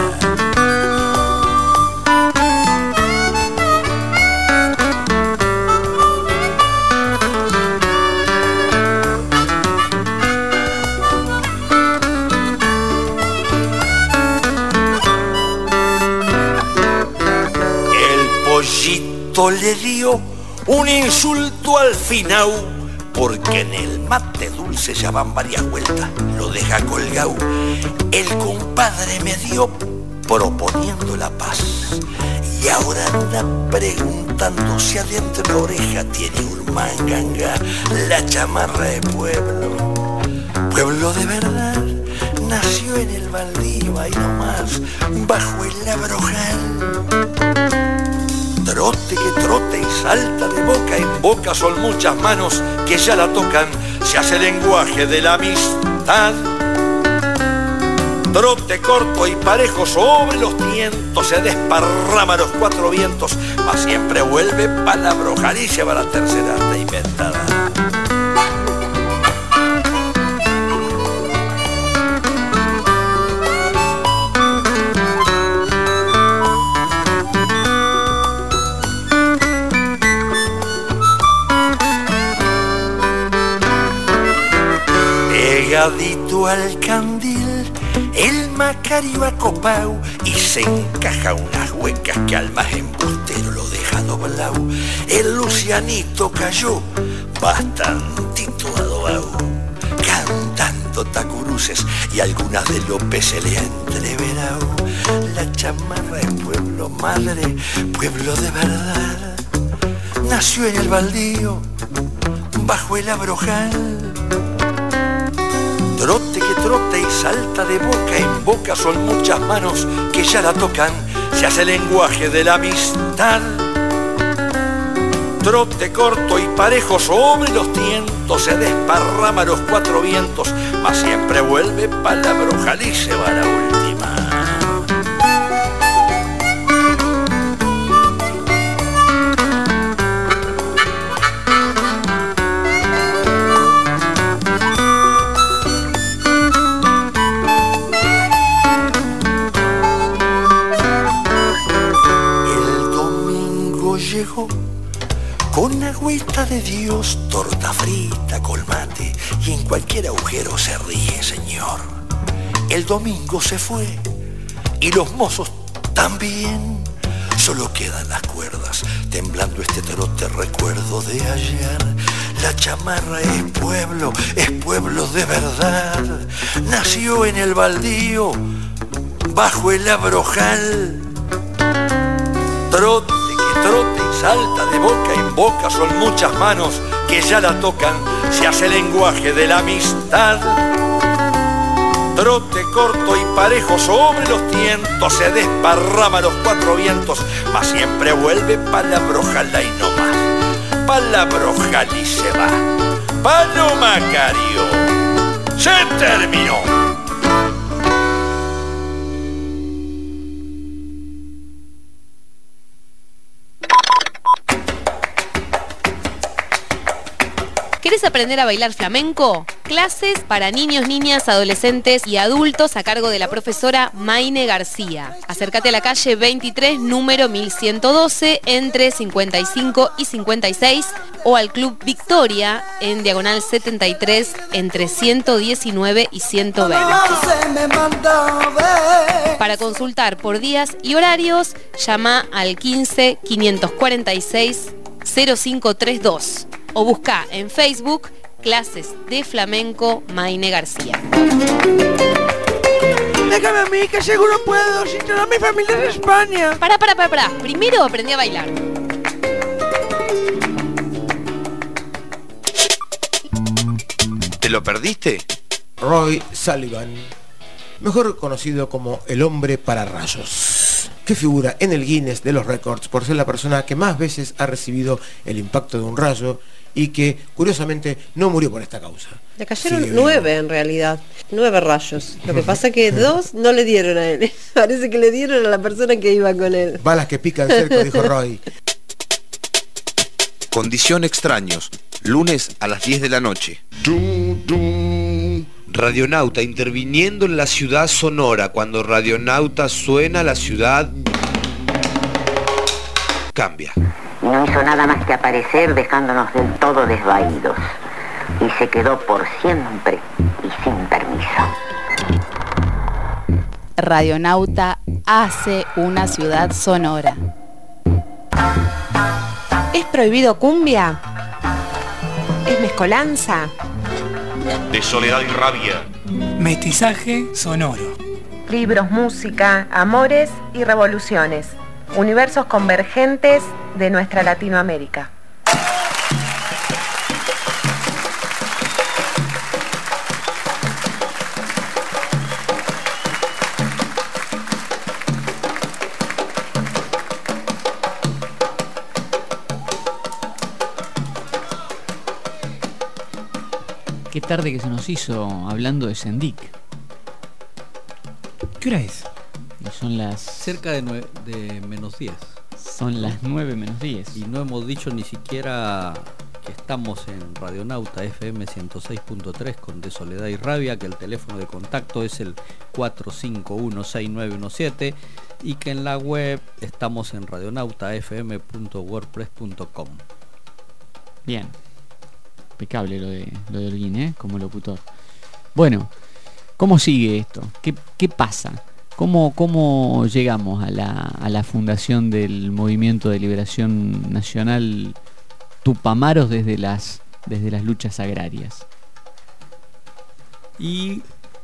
Le dio un insulto al final, porque en el mate dulce ya van varias vueltas, lo deja colgado. El compadre me dio proponiendo la paz, y ahora anda preguntando si adentro la oreja tiene un manganga. La chamarra de pueblo, pueblo de verdad, nació en el baldío ahí nomás, bajo el labrojal. Trote que trote y salta de boca en boca, son muchas manos que ya la tocan, se hace lenguaje de la amistad. Trote corto y parejo sobre los tientos, se desparrama los cuatro vientos, mas siempre vuelve pa' la broja y se va la tercera hasta inventada. pegadito al candil, el Macario acopao y se encaja unas huecas que al más embustero lo deja doblao. El Lucianito cayó bastantito adobao, cantando tacuruces y algunas de López se le ha entreverao. La chamarra es pueblo madre, pueblo de verdad. Nació en el baldío, bajo el abrojal. Trote que trote y salta de boca en boca, son muchas manos que ya la tocan, se hace el lenguaje de la amistad. Trote corto y parejo sobre los tientos, se desparrama los cuatro vientos, mas siempre vuelve pa' la brojal y se va la última. Con agüita de Dios, torta frita, colmate, y en cualquier agujero se ríe, señor. El domingo se fue, y los mozos también. Solo quedan las cuerdas, temblando este trote recuerdo de ayer. La chamarra es pueblo, es pueblo de verdad. Nació en el baldío, bajo el abrojal. Trote trote y salta de boca en boca, son muchas manos que ya la tocan, se hace el lenguaje de la amistad. Trote corto y parejo sobre los tientos, se desparrama los cuatro vientos, mas siempre vuelve pa' la brojala y no más. Pa' la brojal y se va. Pa' lo Macario. Se terminó. ¿Querés aprender a bailar flamenco? Clases para niños, niñas, adolescentes y adultos a cargo de la profesora Maine García. Acércate a la calle veintitrés, número mil ciento doce, entre cincuenta y cinco y cincuenta y seis, o al Club Victoria, en diagonal setenta y tres, entre ciento diecinueve y ciento veinte. Para consultar por días y horarios, llama al quince, quinientos cuarenta y seis, cero cinco treinta y dos. O busca en Facebook Clases de Flamenco Maine García. Déjame a mí, que seguro puedo, si toda mi familia es de España. Pará, pará, pará, pará. Primero aprendí a bailar. ¿Te lo perdiste? Roy Sullivan, mejor conocido como el hombre para rayos, que figura en el Guinness de los récords por ser la persona que más veces ha recibido el impacto de un rayo y que, curiosamente, no murió por esta causa. Le cayeron sí, nueve en realidad, nueve rayos. Lo que pasa es que dos no le dieron a él. Parece que le dieron a la persona que iba con él. Balas que pican cerco, dijo Roy. Condición Extraños, lunes a las diez de la noche. Radionauta interviniendo en la ciudad sonora. Cuando Radionauta suena, la ciudad cambia. No hizo nada más que aparecer dejándonos del todo desvaídos. Y se quedó por siempre y sin permiso. Radionauta hace una ciudad sonora. ¿Es prohibido cumbia? ¿Es mezcolanza? De soledad y rabia. Mestizaje sonoro. Libros, música, amores y revoluciones. Universos convergentes de nuestra Latinoamérica. Qué tarde que se nos hizo hablando de Sendik. ¿Qué hora es? Y son las... Cerca de, nueve, de menos diez. Son las nueve menos diez. Y no hemos dicho ni siquiera que estamos en Radionauta F M ciento seis punto tres con De Soledad y Rabia, que el teléfono de contacto es el cuatro cinco uno seis nueve uno siete y que en la web estamos en radionauta f m punto wordpress punto com. Bien. Impecable lo de lo de Holguín, ¿eh? Como locutor. Bueno, ¿cómo sigue esto? ¿Qué, qué pasa? ¿Cómo, cómo llegamos a la, a la fundación del Movimiento de Liberación Nacional Tupamaros desde las, desde las luchas agrarias? Y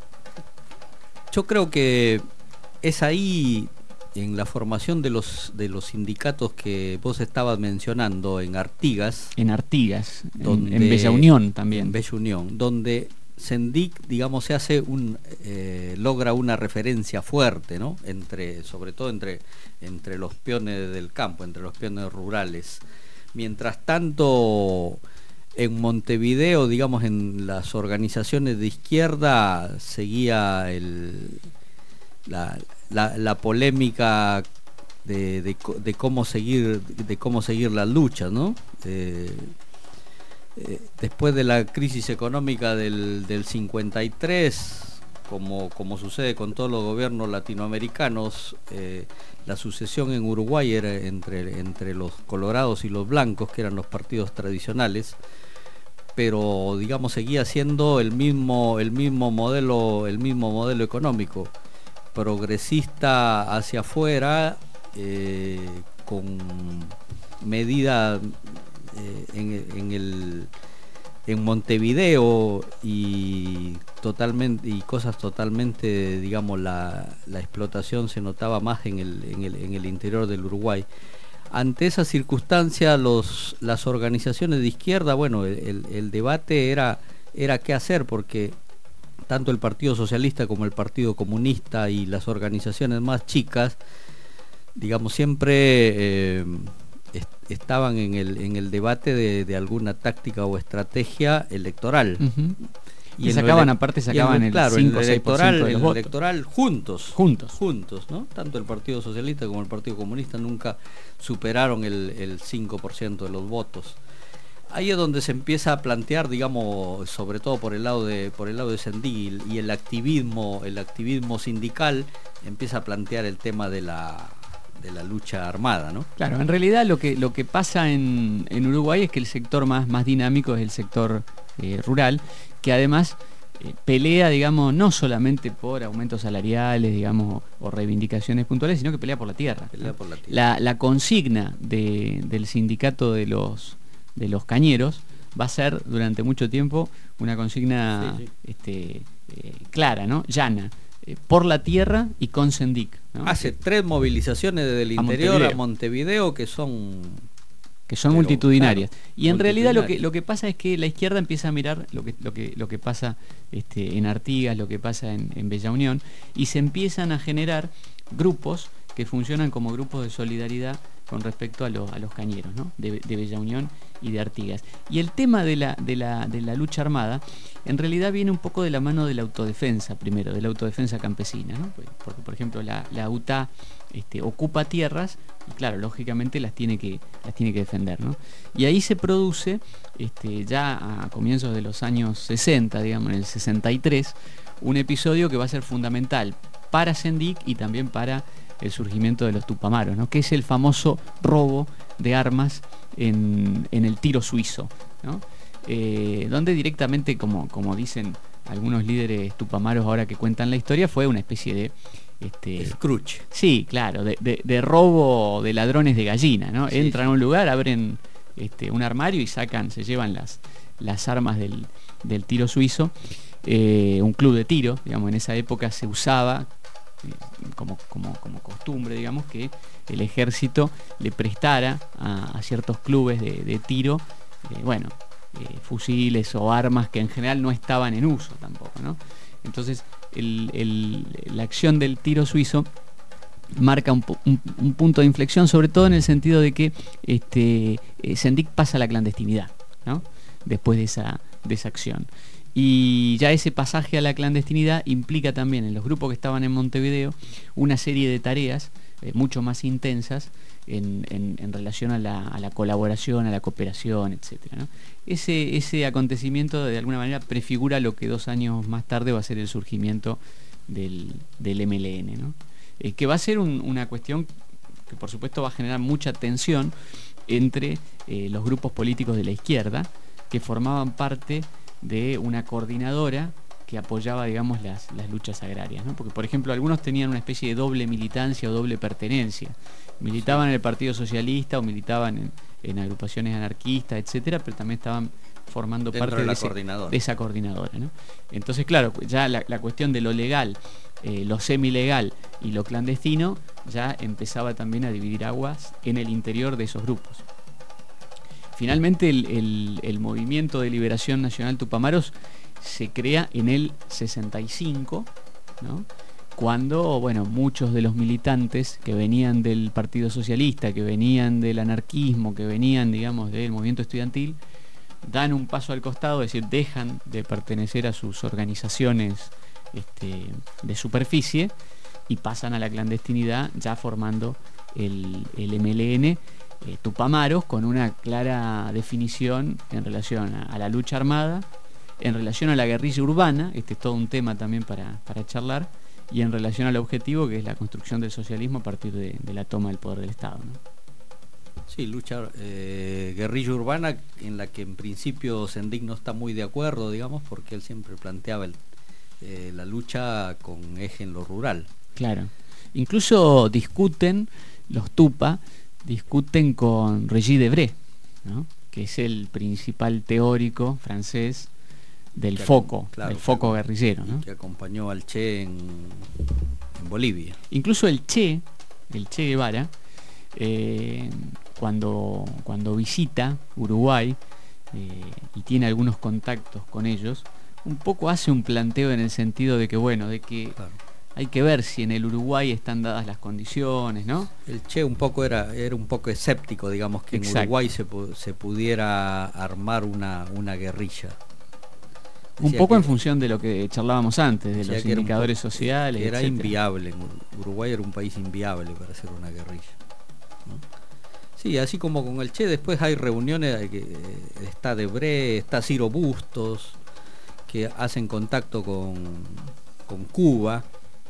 yo creo que es ahí, en la formación de los de los sindicatos que vos estabas mencionando en Artigas. En Artigas, donde, en, en Bella Unión también. En Bella Unión, donde Sendic, digamos, se hace un eh, logra una referencia fuerte, ¿no? Entre, sobre todo entre, entre los peones del campo, entre los peones rurales. Mientras tanto, en Montevideo, digamos, en las organizaciones de izquierda seguía el la, la, la polémica de, de, de cómo seguir de cómo seguir las luchas, ¿no? Eh, eh, después de la crisis económica del, del cincuenta y tres, como, como sucede con todos los gobiernos latinoamericanos, eh, la sucesión en Uruguay era entre, entre los colorados y los blancos, que eran los partidos tradicionales, pero digamos seguía siendo el mismo, el mismo modelo, el mismo modelo económico, progresista hacia afuera, eh, con medida eh, en, en el en Montevideo y totalmente y cosas totalmente, digamos, la, la explotación se notaba más en el, en el en el interior del Uruguay. Ante esa circunstancia, los las organizaciones de izquierda, bueno, el, el debate era era qué hacer, porque tanto el Partido Socialista como el Partido Comunista y las organizaciones más chicas, digamos, siempre eh, est estaban en el, en el debate de, de alguna táctica o estrategia electoral. Uh-huh. Y, y sacaban, aparte sacaban el, claro, cinco, el electoral, de los el votos. electoral juntos, juntos, juntos, ¿no? Tanto el Partido Socialista como el Partido Comunista nunca superaron el, el cinco por ciento de los votos. Ahí es donde se empieza a plantear, digamos, sobre todo por el lado de por el lado de Sendic y el activismo, el activismo sindical empieza a plantear el tema de la de la lucha armada, ¿no? Claro, en realidad lo que lo que pasa en, en Uruguay es que el sector más, más dinámico es el sector eh, rural, que además eh, pelea, digamos, no solamente por aumentos salariales, digamos, o reivindicaciones puntuales, sino que pelea por la tierra. Pelea por la tierra. La, la consigna de, del sindicato de los de los cañeros va a ser durante mucho tiempo una consigna sí, sí. Este, eh, clara, ¿no? Llana, eh, por la tierra y con Sendic, ¿no? Hace tres movilizaciones desde el interior a Montevideo, a Montevideo que son que son pero, multitudinarias. Claro, y en realidad lo que lo que pasa es que la izquierda empieza a mirar lo que lo que lo que pasa este, en Artigas, lo que pasa en, en Bella Unión, y se empiezan a generar grupos que funcionan como grupos de solidaridad con respecto a, lo, a los cañeros, ¿no? de, de Bella Unión y de Artigas. Y el tema de la, de, la, de la lucha armada en realidad viene un poco de la mano de la autodefensa primero, de la autodefensa campesina, ¿no? Porque, por ejemplo, la, la U T A este, ocupa tierras y, claro, lógicamente las tiene que, las tiene que defender, ¿no? Y ahí se produce, este, ya a comienzos de los años sesenta, digamos, en el sesenta y tres, un episodio que va a ser fundamental para Sendic y también para el surgimiento de los Tupamaros, ¿no? Que es el famoso robo de armas en, en el tiro suizo, ¿no? Eh, donde directamente, como, como dicen algunos líderes tupamaros ahora que cuentan la historia, fue una especie de este, Scrooge. Sí, claro, de, de, de robo de ladrones de gallina, ¿no? Sí, Entran sí. a un lugar, abren este, un armario y sacan, se llevan las, las armas del, del tiro suizo, eh, un club de tiro, digamos, en esa época se usaba Como, como, como costumbre, digamos, que el ejército le prestara a, a ciertos clubes de, de tiro, eh, bueno, eh, fusiles o armas que en general no estaban en uso tampoco, ¿no? Entonces, el, el, la acción del tiro suizo marca un, un, un punto de inflexión, sobre todo en el sentido de que este, eh, Sendic pasa a la clandestinidad, ¿no? Después de esa, de esa acción. Y ya ese pasaje a la clandestinidad implica también en los grupos que estaban en Montevideo una serie de tareas eh, mucho más intensas en, en, en relación a la, a la colaboración, a la cooperación, etcétera, ¿no? Ese, ese acontecimiento de alguna manera prefigura lo que dos años más tarde va a ser el surgimiento del, del M L N, ¿no? Eh, que va a ser un, una cuestión que por supuesto va a generar mucha tensión entre eh, los grupos políticos de la izquierda que formaban parte de una coordinadora que apoyaba, digamos, las, las luchas agrarias, ¿no? Porque, por ejemplo, algunos tenían una especie de doble militancia o doble pertenencia. Militaban sí. en el Partido Socialista o militaban en, en agrupaciones anarquistas, etcétera, pero también estaban formando dentro parte de, la de, ese, coordinadora. de esa coordinadora, ¿no? Entonces, claro, ya la, la cuestión de lo legal, eh, lo semilegal y lo clandestino ya empezaba también a dividir aguas en el interior de esos grupos. Finalmente, el, el, el Movimiento de Liberación Nacional Tupamaros se crea en el sesenta y cinco, ¿no? Cuando, bueno, muchos de los militantes que venían del Partido Socialista, que venían del anarquismo, que venían, digamos, del movimiento estudiantil, dan un paso al costado, es decir, dejan de pertenecer a sus organizaciones este, de superficie y pasan a la clandestinidad, ya formando el, el M L N eh, Tupamaros, con una clara definición en relación a, a la lucha armada, en relación a la guerrilla urbana, este es todo un tema también para, para charlar, y en relación al objetivo, que es la construcción del socialismo a partir de, de la toma del poder del Estado, ¿no? Sí, lucha eh, guerrilla urbana, en la que en principio Sendik no está muy de acuerdo, digamos, porque él siempre planteaba el, eh, la lucha con eje en lo rural. Claro. Incluso discuten, los Tupa, discuten con Regis Debray, ¿no? Que es el principal teórico francés del que foco, claro, del foco que, guerrillero, ¿no? Que acompañó al Che en, en Bolivia. Incluso el Che, el Che Guevara, eh, cuando, cuando visita Uruguay eh, y tiene algunos contactos con ellos, un poco hace un planteo en el sentido de que, bueno, de que claro. hay que ver si en el Uruguay están dadas las condiciones, ¿no? El Che un poco era, era un poco escéptico, digamos, que Exacto. en Uruguay se, se pudiera armar una, una guerrilla. Un poco que, en función de lo que charlábamos antes, de los indicadores poco, sociales. Era etcétera. Inviable, Uruguay era un país inviable para hacer una guerrilla, ¿no? Sí, así como con el Che, después hay reuniones, que está Debray, está Ciro Bustos, que hacen contacto con, con Cuba,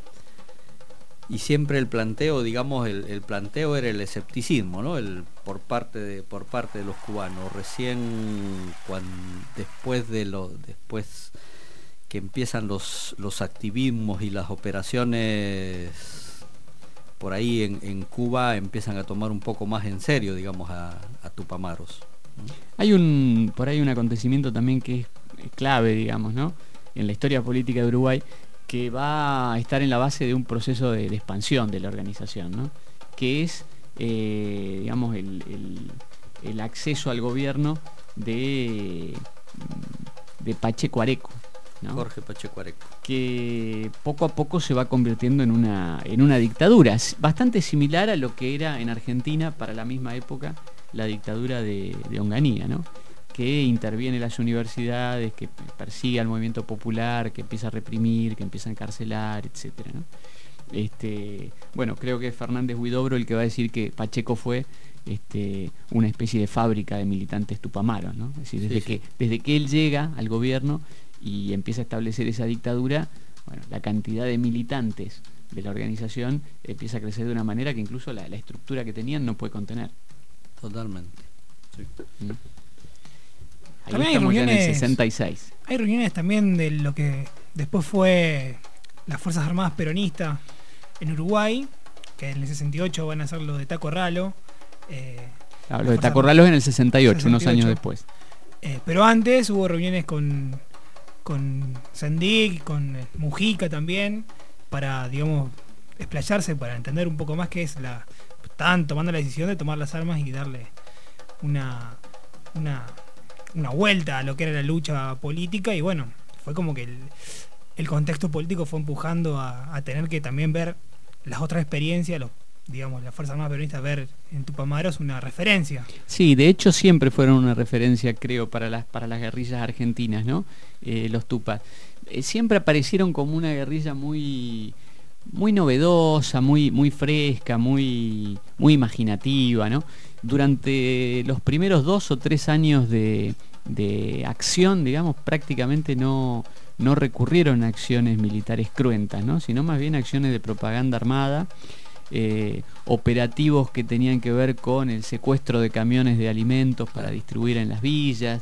y siempre el planteo, digamos, el, el planteo era el escepticismo, ¿no? El, por parte de por parte de los cubanos. Recién cuando después de lo después que empiezan los los activismos y las operaciones por ahí en, en Cuba, empiezan a tomar un poco más en serio, digamos, a, a Tupamaros, ¿no? Hay un por ahí un acontecimiento también que es clave, digamos, ¿no? En la historia política de Uruguay, que va a estar en la base de un proceso de, de expansión de la organización, ¿no? Que es, eh, digamos, el, el, el acceso al gobierno de, de Pacheco Areco, ¿no? Jorge Pacheco Areco. Que poco a poco se va convirtiendo en una, en una dictadura, bastante similar a lo que era en Argentina para la misma época la dictadura de, de Onganía, ¿no? Que interviene en las universidades, que persigue al movimiento popular, que empieza a reprimir, que empieza a encarcelar, etcétera, ¿no? Este, bueno, creo que es Fernández Huidobro el que va a decir que Pacheco fue este, una especie de fábrica de militantes tupamaros, ¿no? Es decir, desde, sí, sí. Que, desde que él llega al gobierno y empieza a establecer esa dictadura, bueno, la cantidad de militantes de la organización empieza a crecer de una manera que incluso la, la estructura que tenían no puede contener. Totalmente. Sí. ¿Mm? Ahí también hay estamos reuniones, ya en el sesenta y seis. Hay reuniones también de lo que después fue las Fuerzas Armadas Peronistas en Uruguay, que en el sesenta y ocho van a hacer lo de Taco Ralo. Eh, claro, lo de Taco Ralo es en el sesenta y ocho, sesenta y ocho, unos años después. Eh, pero antes hubo reuniones con, con Sendik, con Mujica también, para, digamos, explayarse, para entender un poco más qué es la... Están tomando la decisión de tomar las armas y darle una... una una vuelta a lo que era la lucha política, y bueno, fue como que el, el contexto político fue empujando a, a tener que también ver las otras experiencias, los, digamos, las Fuerzas Armadas Peronistas, ver en Tupamaros una referencia. Sí, de hecho siempre fueron una referencia, creo, para las para las guerrillas argentinas, ¿no? Eh, los Tupas. Eh, siempre aparecieron como una guerrilla muy muy novedosa, muy muy fresca, muy muy imaginativa, ¿no? Durante los primeros dos o tres años de, de acción, digamos, prácticamente no, no recurrieron a acciones militares cruentas, ¿no? Sino más bien acciones de propaganda armada, eh, operativos que tenían que ver con el secuestro de camiones de alimentos para distribuir en las villas,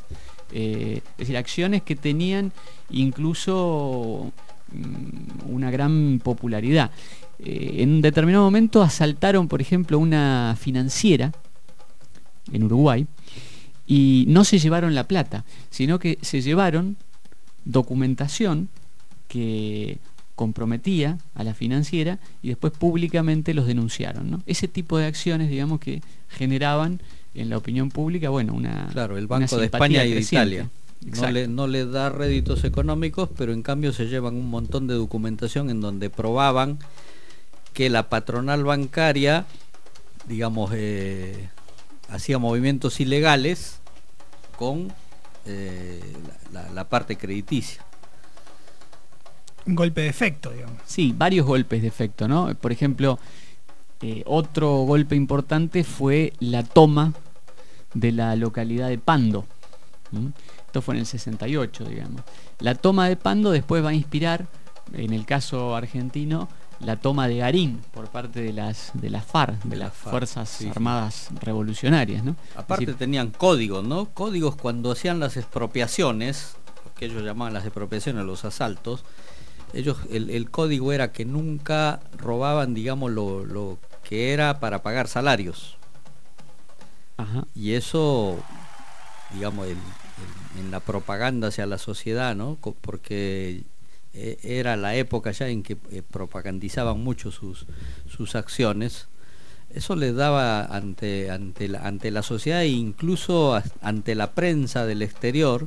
Eh, es decir, acciones que tenían incluso mmm, una gran popularidad. Eh, en un determinado momento asaltaron, por ejemplo, una financiera en Uruguay y no se llevaron la plata, sino que se llevaron documentación que comprometía a la financiera y después públicamente los denunciaron, ¿no? Ese tipo de acciones, digamos, que generaban en la opinión pública, bueno, una claro, el Banco de España y de Italia no le, no le da réditos económicos, pero en cambio se llevan un montón de documentación en donde probaban que la patronal bancaria, digamos, eh, hacía movimientos ilegales con eh, la, la, la parte crediticia. Un golpe de efecto, digamos. Sí, varios golpes de efecto, ¿no? Por ejemplo, eh, otro golpe importante fue la toma de la localidad de Pando. ¿Mm? Esto fue en el sesenta y ocho, digamos. La toma de Pando después va a inspirar, en el caso argentino, la toma de Garín por parte de las de las FARC, de, de las FARC, Fuerzas sí, Armadas sí. Revolucionarias, ¿no? Aparte decir, tenían códigos, ¿no? Códigos cuando hacían las expropiaciones, que ellos llamaban las expropiaciones, los asaltos. Ellos, el, el código era que nunca robaban, digamos, lo, lo que era para pagar salarios. Ajá. Y eso, digamos, el, el, en la propaganda hacia la sociedad, ¿no? Porque eh, era la época ya en que eh, propagandizaban mucho sus, sus acciones. Eso les daba ante, ante, la, ante la sociedad e incluso ante la prensa del exterior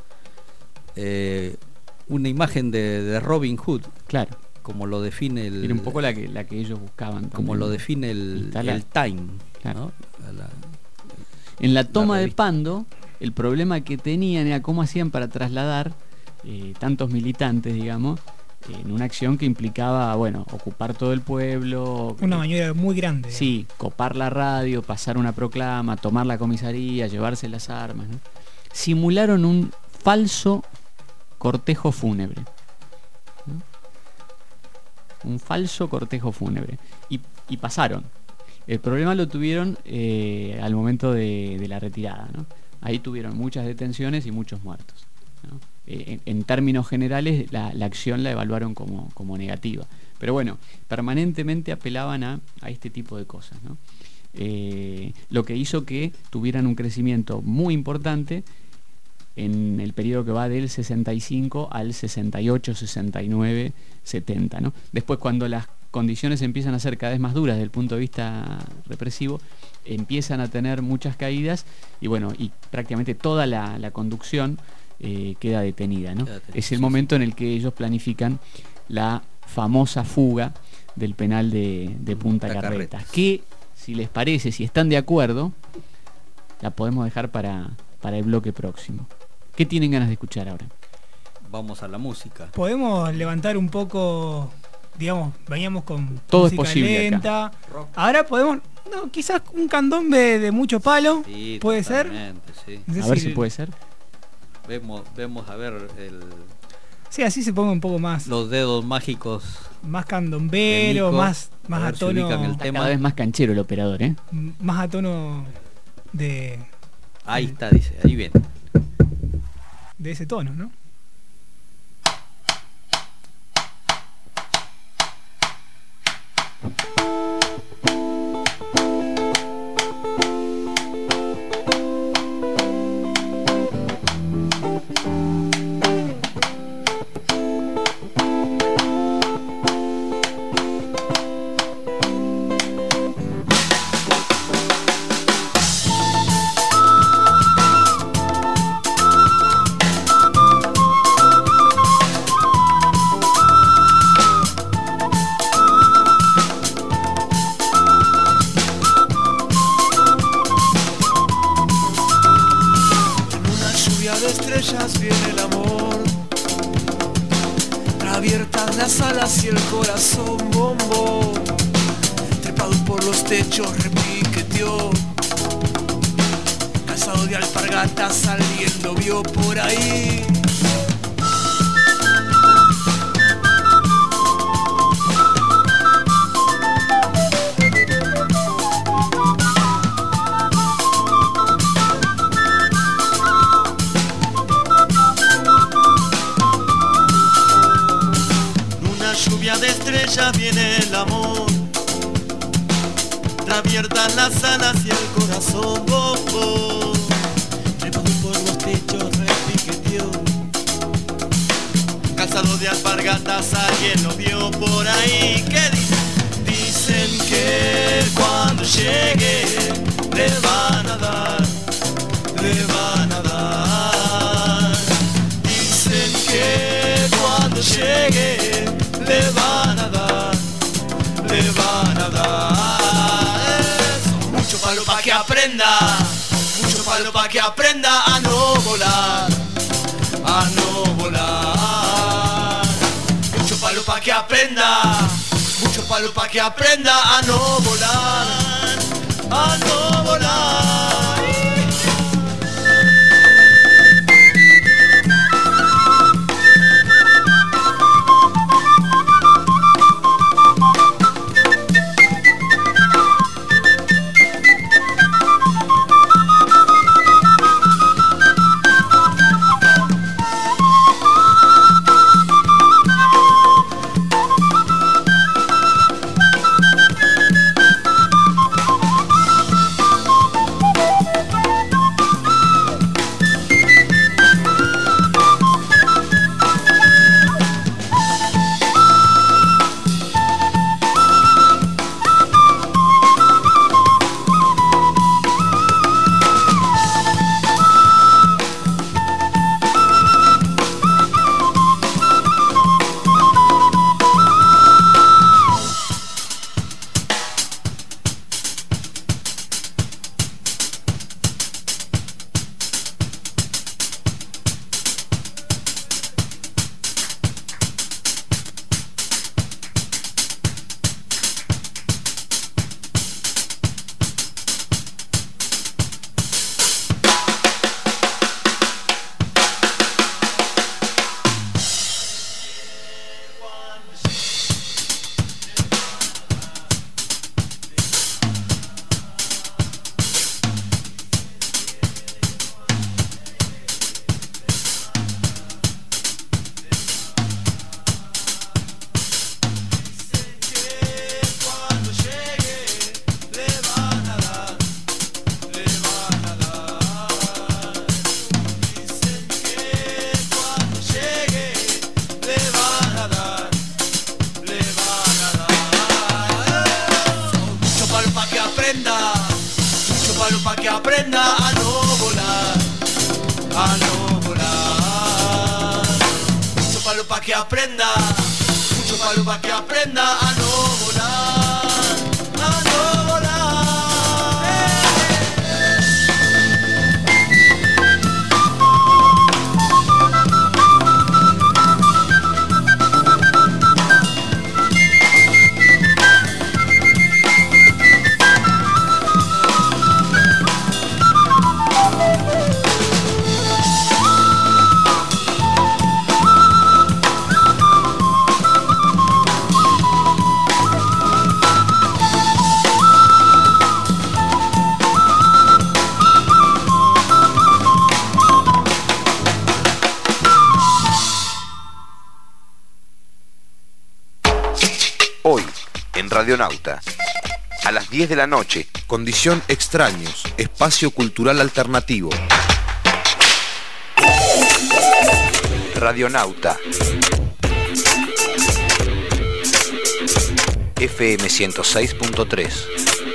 eh, una imagen de, de Robin Hood, claro, como lo define el... Era un poco la que, la que ellos buscaban también, como lo define el, el, el Time, claro, ¿no? La, en la toma la de Pando, el problema que tenían era cómo hacían para trasladar eh, tantos militantes, digamos, en una acción que implicaba, bueno, ocupar todo el pueblo. Una maniobra muy grande. Sí, copar la radio, pasar una proclama, tomar la comisaría, llevarse las armas, ¿no? Simularon un falso cortejo fúnebre, ¿no? Un falso cortejo fúnebre. Y, y pasaron. El problema lo tuvieron eh, al momento de, de la retirada, ¿no? Ahí tuvieron muchas detenciones y muchos muertos, ¿no? Eh, en, en términos generales la, la acción la evaluaron como, como negativa. Pero bueno, permanentemente apelaban a, a este tipo de cosas, ¿no? Eh, lo que hizo que tuvieran un crecimiento muy importante en el periodo que va del sesenta y cinco al sesenta y ocho, sesenta y nueve, setenta, ¿no? Después, cuando las condiciones empiezan a ser cada vez más duras desde el punto de vista represivo, empiezan a tener muchas caídas y bueno, y prácticamente toda la, la conducción eh, queda detenida, ¿no? Queda detenida, es el momento en el que ellos planifican la famosa fuga del penal de, de Punta Carretas, que, si les parece, si están de acuerdo, la podemos dejar para, para el bloque próximo. ¿Qué tienen ganas de escuchar ahora? Vamos a la música. Podemos levantar un poco, digamos, veníamos con todo música es posible lenta. Ahora podemos, no, quizás un candombe de mucho palo, sí, puede ser. Sí. Es a ver si puede ser. Vemos, vemos a ver el. Sí, así se ponga un poco más. Los dedos mágicos. Más candombero, más, más a, a tono. El tema. Cada vez más canchero el operador, ¿eh? Más a tono de. Ahí está, dice, ahí viene. De ese tono, ¿no? Viene el amor, abiertas las alas y el corazón bombó, trepado por los techos repiqueteó, cansado de alpargatas saliendo vio por ahí. lluvia de estrellas viene el amor. Abiertas las alas y el corazón, oh, oh. Trepado por los techos repiqueteó. Calzado de alpargatas, alguien lo vio por ahí. ¿Qué dicen? Dicen que cuando llegue le van a dar, le van a dar. Dicen que cuando llegue le van a dar, le van a dar. Mucho palo pa' que aprenda, mucho palo pa' que aprenda a no volar, a no volar. Mucho palo pa' que aprenda, mucho palo pa' que aprenda a no volar, a no volar. Radionauta. A las diez de la noche, Condición Extraños, espacio cultural alternativo. Radionauta. F M ciento seis punto tres.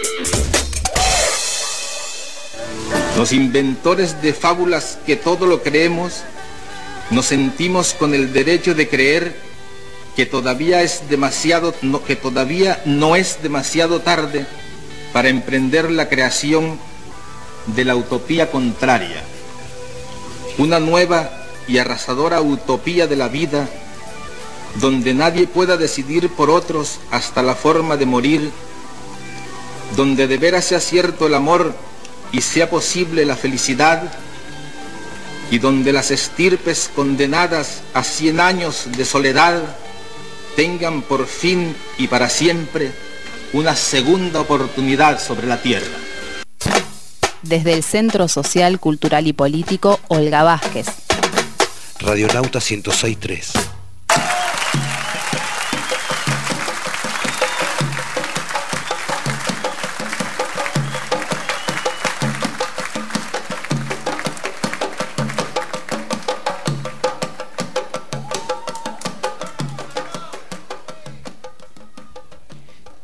Los inventores de fábulas que todo lo creemos, nos sentimos con el derecho de creer que todavía es demasiado, no, que todavía no es demasiado tarde para emprender la creación de la utopía contraria, una nueva y arrasadora utopía de la vida, donde nadie pueda decidir por otros hasta la forma de morir, donde de veras sea cierto el amor y sea posible la felicidad, y donde las estirpes condenadas a cien años de soledad tengan por fin y para siempre una segunda oportunidad sobre la tierra. Desde el Centro Social, Cultural y Político Olga Vázquez. Radionauta ciento seis punto tres.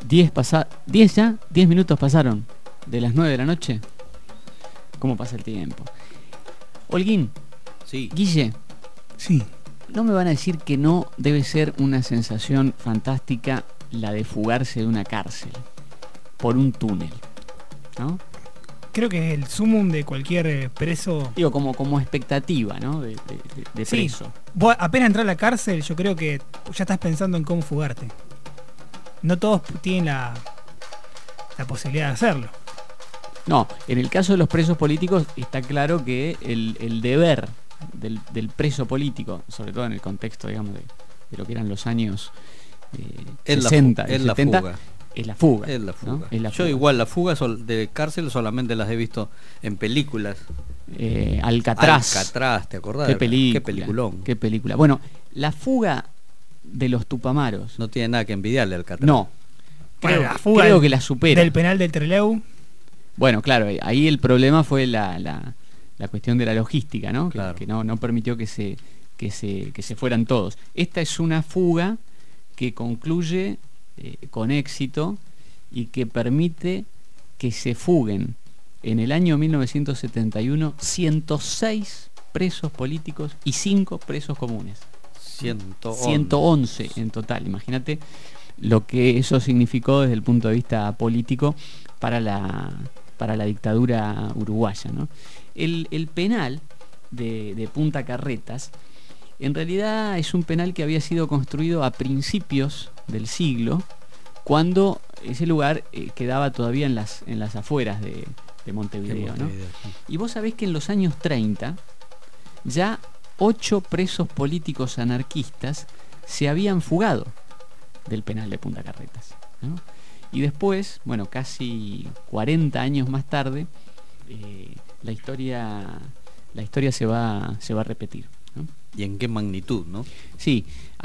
diez pasa, diez ya, diez minutos pasaron de las nueve de la noche. ¿Cómo pasa el tiempo? Holguín. Sí. Guille. Sí. No me van a decir que no debe ser una sensación fantástica la de fugarse de una cárcel por un túnel, ¿no? Creo que es el sumum de cualquier eh, preso. Digo, como, como expectativa, ¿no? De, de, de preso. Sí. Vos apenas entrar a la cárcel, yo creo que ya estás pensando en cómo fugarte. No todos tienen la, la posibilidad de hacerlo. No, en el caso de los presos políticos está claro que el, el deber del, del preso político, sobre todo en el contexto, digamos, de, de lo que eran los años eh, es sesenta la, es y setenta, la fuga. Es la fuga. Es la fuga. ¿no? Es la Yo fuga. igual la fuga sol, de cárcel solamente las he visto en películas. Eh, Alcatraz. Alcatraz, ¿te acordás? Qué película. Qué peliculón. Qué película. Bueno, la fuga de los Tupamaros. No tiene nada que envidiarle al Alcatraz. No. Bueno, Creo, la fuga creo del, que la supera. Del penal del Trelew. Bueno, claro, ahí el problema fue la, la, la cuestión de la logística, ¿no? Claro. Que, que no, no permitió que se, que se, que se fueran todos. Esta es una fuga que concluye eh, con éxito y que permite que se fuguen en el año mil novecientos setenta y uno ciento seis presos políticos y cinco presos comunes. ciento once. ciento once en total. Imagínate lo que eso significó desde el punto de vista político para la, para la dictadura uruguaya, ¿no? El, el penal de, de Punta Carretas en realidad es un penal que había sido construido a principios del siglo, cuando ese lugar eh, quedaba todavía en las, en las afueras de, de Montevideo, ¿no? Montevideo, sí. Y vos sabés que en los años treinta ya ocho presos políticos anarquistas se habían fugado del penal de Punta Carretas, ¿no? Y después, bueno, casi cuarenta años más tarde, eh, la historia la historia se va, se va a repetir, ¿no? ¿Y en qué magnitud, no? Sí,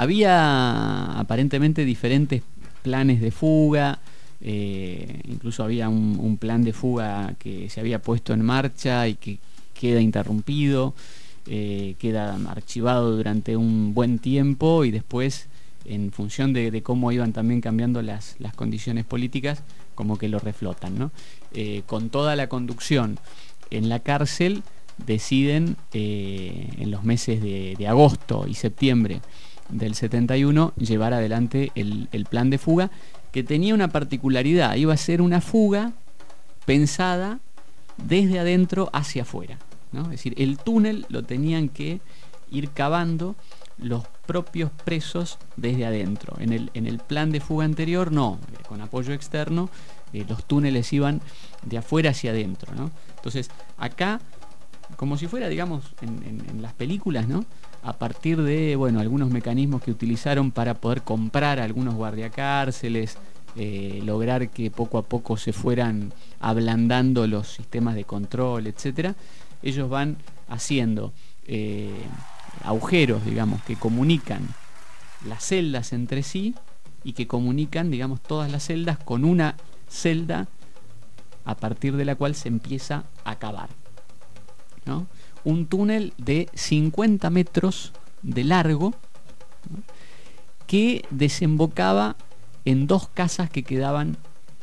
había aparentemente diferentes planes de fuga, eh, incluso había un, un plan de fuga que se había puesto en marcha y que queda interrumpido, eh, queda archivado durante un buen tiempo y después, en función de, de cómo iban también cambiando las, las condiciones políticas, como que lo reflotan, ¿no? Eh, con toda la conducción en la cárcel, deciden eh, en los meses de, de agosto y septiembre del setenta y uno llevar adelante el, el plan de fuga, que tenía una particularidad: iba a ser una fuga pensada desde adentro hacia afuera, ¿no? Es decir, el túnel lo tenían que ir cavando los propios presos desde adentro. En el, en el plan de fuga anterior no, con apoyo externo, eh, los túneles iban de afuera hacia adentro, ¿no? Entonces acá, como si fuera, digamos, en, en, en las películas, ¿no? A partir de, bueno, algunos mecanismos que utilizaron para poder comprar algunos guardiacárceles, eh, lograr que poco a poco se fueran ablandando los sistemas de control, etcétera, ellos van haciendo eh, agujeros, digamos, que comunican las celdas entre sí y que comunican, digamos, todas las celdas con una celda a partir de la cual se empieza a cavar, ¿no? Un túnel de cincuenta metros de largo, ¿no? Que desembocaba en dos casas que quedaban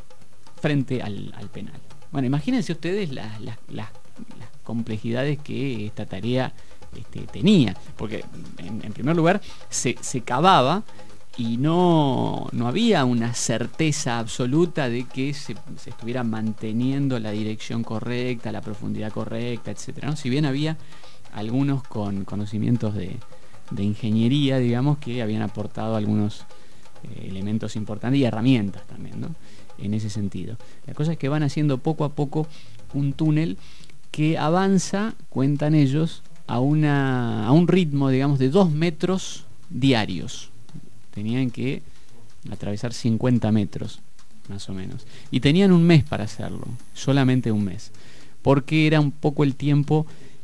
frente al, al penal. Bueno, imagínense ustedes las, las, las, las complejidades que esta tarea este, tenía, porque en, en primer lugar se, se cavaba y no, no había una certeza absoluta de que se, se estuviera manteniendo la dirección correcta, la profundidad correcta, etcétera, ¿no? Si bien había algunos con conocimientos de, de ingeniería, digamos, que habían aportado algunos eh, elementos importantes y herramientas también, ¿no? En ese sentido. La cosa es que van haciendo poco a poco un túnel que avanza, cuentan ellos, a, una, a un ritmo, digamos, de dos metros diarios. Tenían que atravesar cincuenta metros, más o menos. Y tenían un mes para hacerlo, solamente un mes. Porque era un poco el tiempo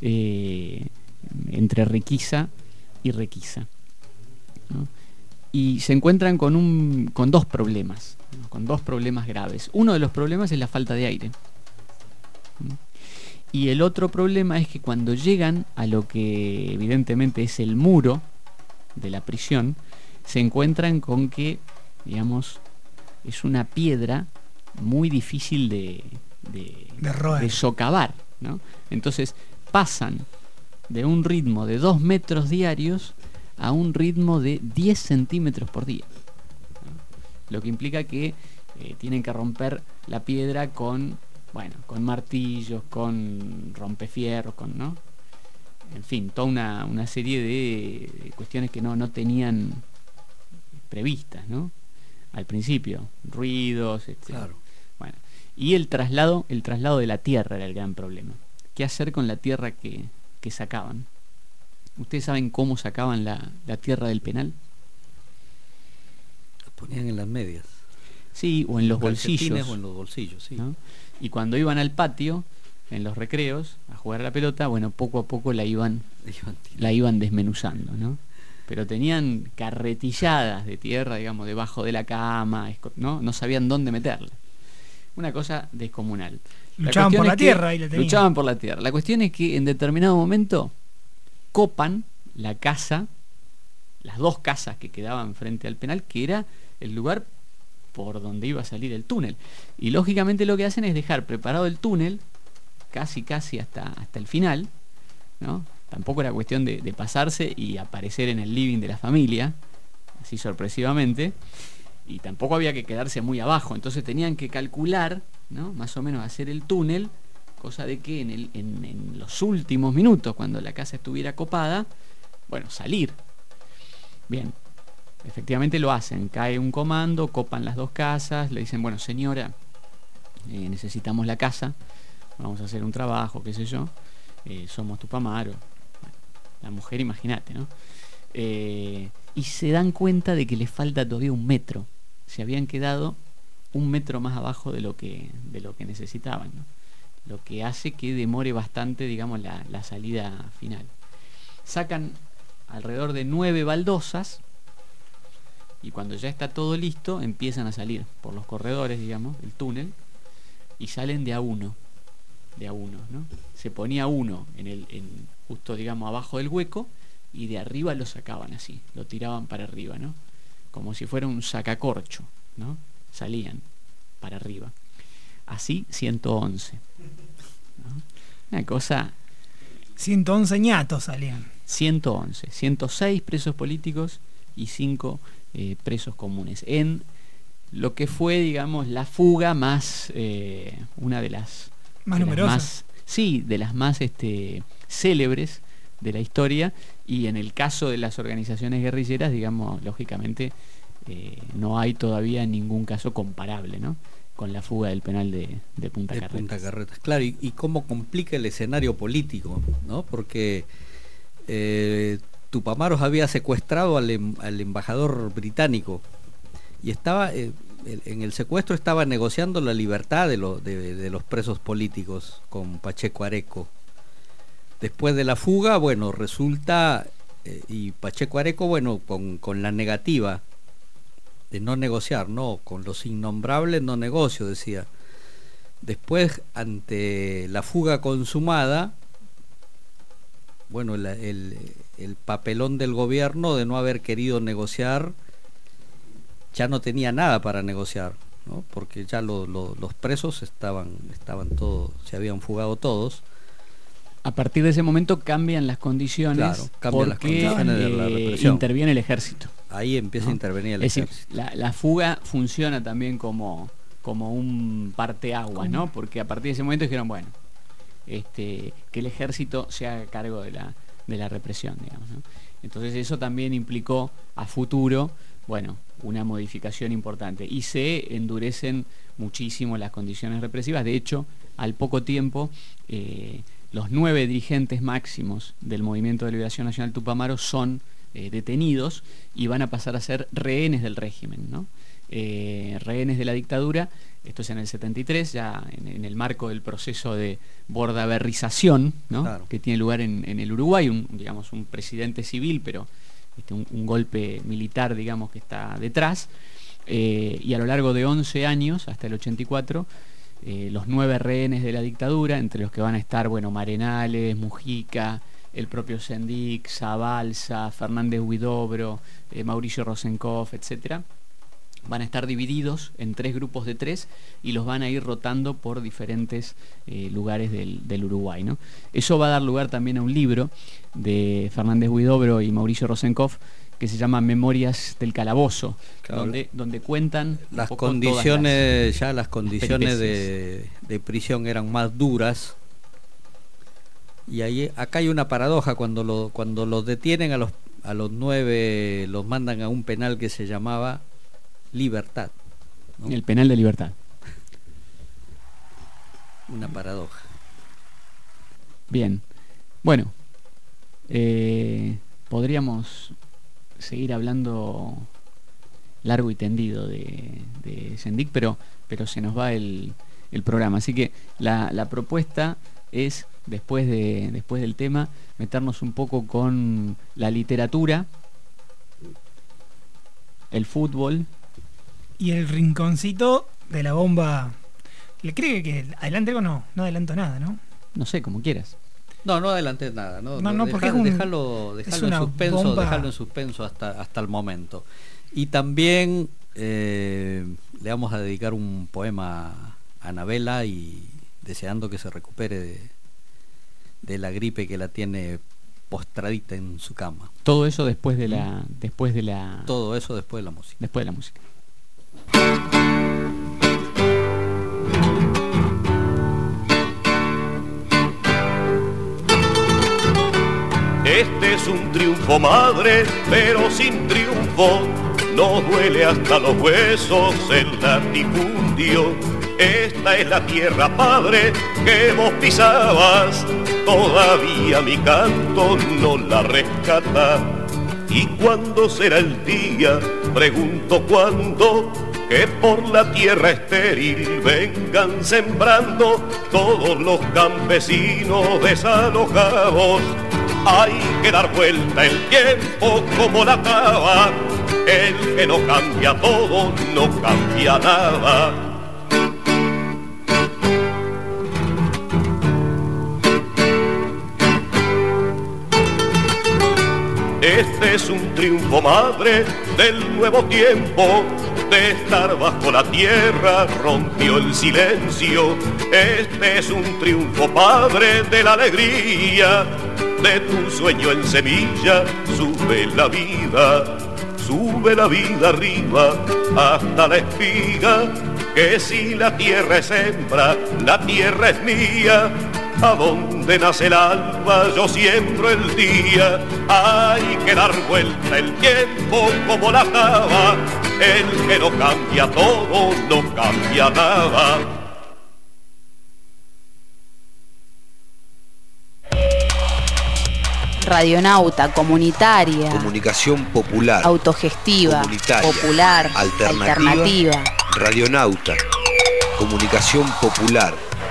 eh, entre requisa y requisa, ¿no? Y se encuentran con, un, con dos problemas, ¿no? Con dos problemas graves. Uno de los problemas es la falta de aire, ¿no? Y el otro problema es que cuando llegan a lo que evidentemente es el muro de la prisión, se encuentran con que, digamos, es una piedra muy difícil de, de, de, roer. de socavar, ¿no? Entonces pasan de un ritmo de dos metros diarios a un ritmo de diez centímetros por día, ¿no? Lo que implica que eh, tienen que romper la piedra con, bueno, con martillos, con rompefierros, con, ¿no? En fin, toda una, una serie de, de cuestiones que no, no tenían previstas, ¿no? Al principio, ruidos, etcétera. Claro. Bueno, y el traslado, el traslado de la tierra era el gran problema. ¿Qué hacer con la tierra que, que sacaban? ¿Ustedes saben cómo sacaban la, la tierra del penal? La ponían en las medias. Sí, o en los bolsillos. O en los bolsillos, sí. ¿No? Y cuando iban al patio, en los recreos, a jugar a la pelota, bueno, poco a poco la iban, la iban desmenuzando, ¿no? Pero tenían carretilladas de tierra, digamos, debajo de la cama, ¿no? No sabían dónde meterla. Una cosa descomunal. Luchaban por la tierra y la tenían. Luchaban por la tierra. La cuestión es que en determinado momento copan la casa, las dos casas que quedaban frente al penal, que era el lugar por donde iba a salir el túnel. Y lógicamente lo que hacen es dejar preparado el túnel casi casi hasta, hasta el final, ¿no? Tampoco era cuestión de, de pasarse y aparecer en el living de la familia, así sorpresivamente, y tampoco había que quedarse muy abajo, entonces tenían que calcular, ¿no? Más o menos hacer el túnel, cosa de que en, el, en, en los últimos minutos, cuando la casa estuviera copada, bueno, salir. Bien, efectivamente lo hacen, cae un comando, copan las dos casas, le dicen, bueno, señora, eh, necesitamos la casa, vamos a hacer un trabajo, qué sé yo, eh, somos Tupamaro. Bueno, la mujer, imagínate, ¿no? Eh, y se dan cuenta de que les falta todavía un metro. Se habían quedado un metro más abajo de lo que, de lo que necesitaban, ¿no? Lo que hace que demore bastante, digamos, la, la salida final. Sacan alrededor de nueve baldosas y cuando ya está todo listo empiezan a salir por los corredores, digamos, el túnel, y salen de a uno. de a uno, ¿no? Se ponía uno en el, en, justo, digamos, abajo del hueco, y de arriba lo sacaban así, lo tiraban para arriba, ¿no? Como si fuera un sacacorcho, ¿no? Salían para arriba. Así ciento once, ¿no? Una cosa... ciento once ñatos salían. ciento once, ciento seis presos políticos y cinco eh, presos comunes. En lo que fue, digamos, la fuga más, eh, una de las... más numerosas. Más, sí, de las más este, célebres de la historia, y en el caso de las organizaciones guerrilleras, digamos, lógicamente eh, no hay todavía ningún caso comparable, ¿no? Con la fuga del penal de, de Punta de Carretas. Punta Carretas. Claro, y, y cómo complica el escenario político, ¿no? Porque eh, Tupamaros había secuestrado al, em, al embajador británico y estaba... Eh, en el secuestro estaba negociando la libertad de, lo, de, de los presos políticos con Pacheco Areco. Después de la fuga, bueno, resulta, eh, y Pacheco Areco, bueno, con, con la negativa de no negociar, no, con los innombrables no negocio, decía. Después, ante la fuga consumada, bueno, la, el, el papelón del gobierno de no haber querido negociar, ya no tenía nada para negociar, ¿no? Porque ya lo, lo, los presos estaban, estaban todos, se habían fugado todos. A partir de ese momento cambian las condiciones, claro, cambian porque las condiciones de la represión. Interviene el ejército. Ahí empieza, ¿no?, a intervenir el es ejército. Decir, la, la fuga funciona también como, como un parteaguas, ¿no? Porque a partir de ese momento dijeron, bueno, este, que el ejército se haga cargo de la, de la represión, digamos, ¿no? Entonces eso también implicó a futuro, bueno, una modificación importante, y se endurecen muchísimo las condiciones represivas. De hecho, al poco tiempo, eh, los nueve dirigentes máximos del Movimiento de Liberación Nacional Tupamaro son eh, detenidos y van a pasar a ser rehenes del régimen, ¿no? Eh, rehenes de la dictadura. Esto es en el setenta y tres, ya en, en el marco del proceso de bordaberrización, ¿no? Claro. Que tiene lugar en, en el Uruguay, un, digamos, un presidente civil, pero este, un, un golpe militar, digamos, que está detrás. Eh, y a lo largo de once años, hasta el ochenta y cuatro, eh, los nueve rehenes de la dictadura, entre los que van a estar, bueno, Marenales, Mujica, el propio Sendic, Zabalza, Fernández Huidobro, eh, Mauricio Rosenkopf, etcétera, van a estar divididos en tres grupos de tres y los van a ir rotando por diferentes eh, lugares del, del Uruguay, ¿no? Eso va a dar lugar también a un libro de Fernández Huidobro y Mauricio Rosenkopf que se llama Memorias del Calabozo, claro, donde, donde cuentan las condiciones, las, ya las condiciones de, de prisión eran más duras. Y ahí, acá hay una paradoja, cuando lo, cuando los detienen a los a los nueve, los mandan a un penal que se llamaba Libertad, ¿no? El penal de Libertad. Una paradoja. Bien. Bueno, eh, podríamos seguir hablando largo y tendido de, de Sendik, pero, pero se nos va el, el programa. Así que la, la propuesta es, después de después del tema, meternos un poco con la literatura, el fútbol y el rinconcito de la bomba. ¿Le cree que adelante o no? No adelanto nada, ¿no? No sé, como quieras. No, no adelanté nada, no, no, no, dejar, porque es un, dejarlo, dejarlo en suspenso, bomba. dejarlo en suspenso hasta hasta el momento. Y también eh, le vamos a dedicar un poema a Anabela, y deseando que se recupere de, de la gripe que la tiene postradita en su cama. Todo eso después de la después de la Todo eso después de la música. Después de la música. Este es un triunfo, madre, pero sin triunfo. No duele hasta los huesos el latifundio. Esta es la tierra, padre, que vos pisabas. Todavía mi canto no la rescata. ¿Y cuándo será el día? Pregunto cuándo, que por la tierra estéril vengan sembrando todos los campesinos desalojados. Hay que dar vuelta el tiempo como la cava. El que no cambia todo, no cambia nada. Este es un triunfo, madre, del nuevo tiempo. De estar bajo la tierra rompió el silencio. Este es un triunfo, padre, de la alegría. De tu sueño en semilla sube la vida. Sube la vida arriba hasta la espiga. Que si la tierra es hembra, la tierra es mía. A donde nace el alba yo siembro el día. Hay que dar vuelta el tiempo como la cava. El que no cambia todo, no cambia nada. Radionauta, comunitaria, comunicación popular, autogestiva, comunitaria, popular, alternativa, alternativa. Radionauta, comunicación popular.